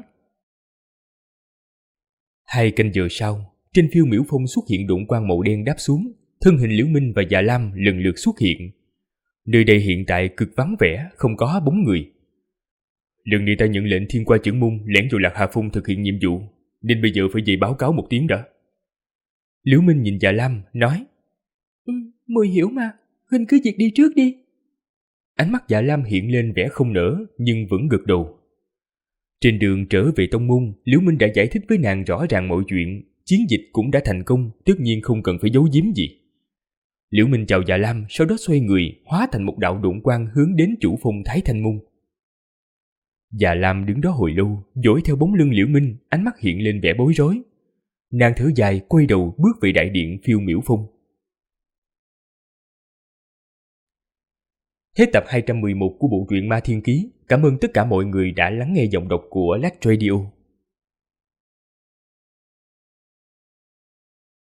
2 canh giờ sau, trên phiêu miểu phong xuất hiện độn quang màu đen đáp xuống, thân hình Liễu Minh và Già Lam lần lượt xuất hiện. Nơi đây hiện tại cực vắng vẻ, không có bóng người. Lần này ta nhận lệnh Thiên Qua Chưởng Môn lẻn vào Lạc Hà Phong thực hiện nhiệm vụ, nên bây giờ phải về báo cáo một tiếng đã. Liễu Minh nhìn Già Lam, nói. Muội hiểu mà, huynh cứ việc đi trước đi. Ánh mắt Già Lam hiện lên vẻ không nỡ, nhưng vẫn gật đầu. Trên đường trở về tông môn, Liễu Minh đã giải thích với nàng rõ ràng mọi chuyện, chiến dịch cũng đã thành công, tất nhiên không cần phải giấu giếm gì. Liễu Minh chào Già Lam, sau đó xoay người, hóa thành một đạo độn quang hướng đến chủ phong Thái Thanh Môn. Già Lam đứng đó hồi lâu, dõi theo bóng lưng Liễu Minh, ánh mắt hiện lên vẻ bối rối. Nàng thở dài, quay đầu bước về đại điện phiêu miểu phong. Hết tập 211 của bộ truyện Ma Thiên Ký. Cảm ơn tất cả mọi người đã lắng nghe giọng đọc của Lách Radio.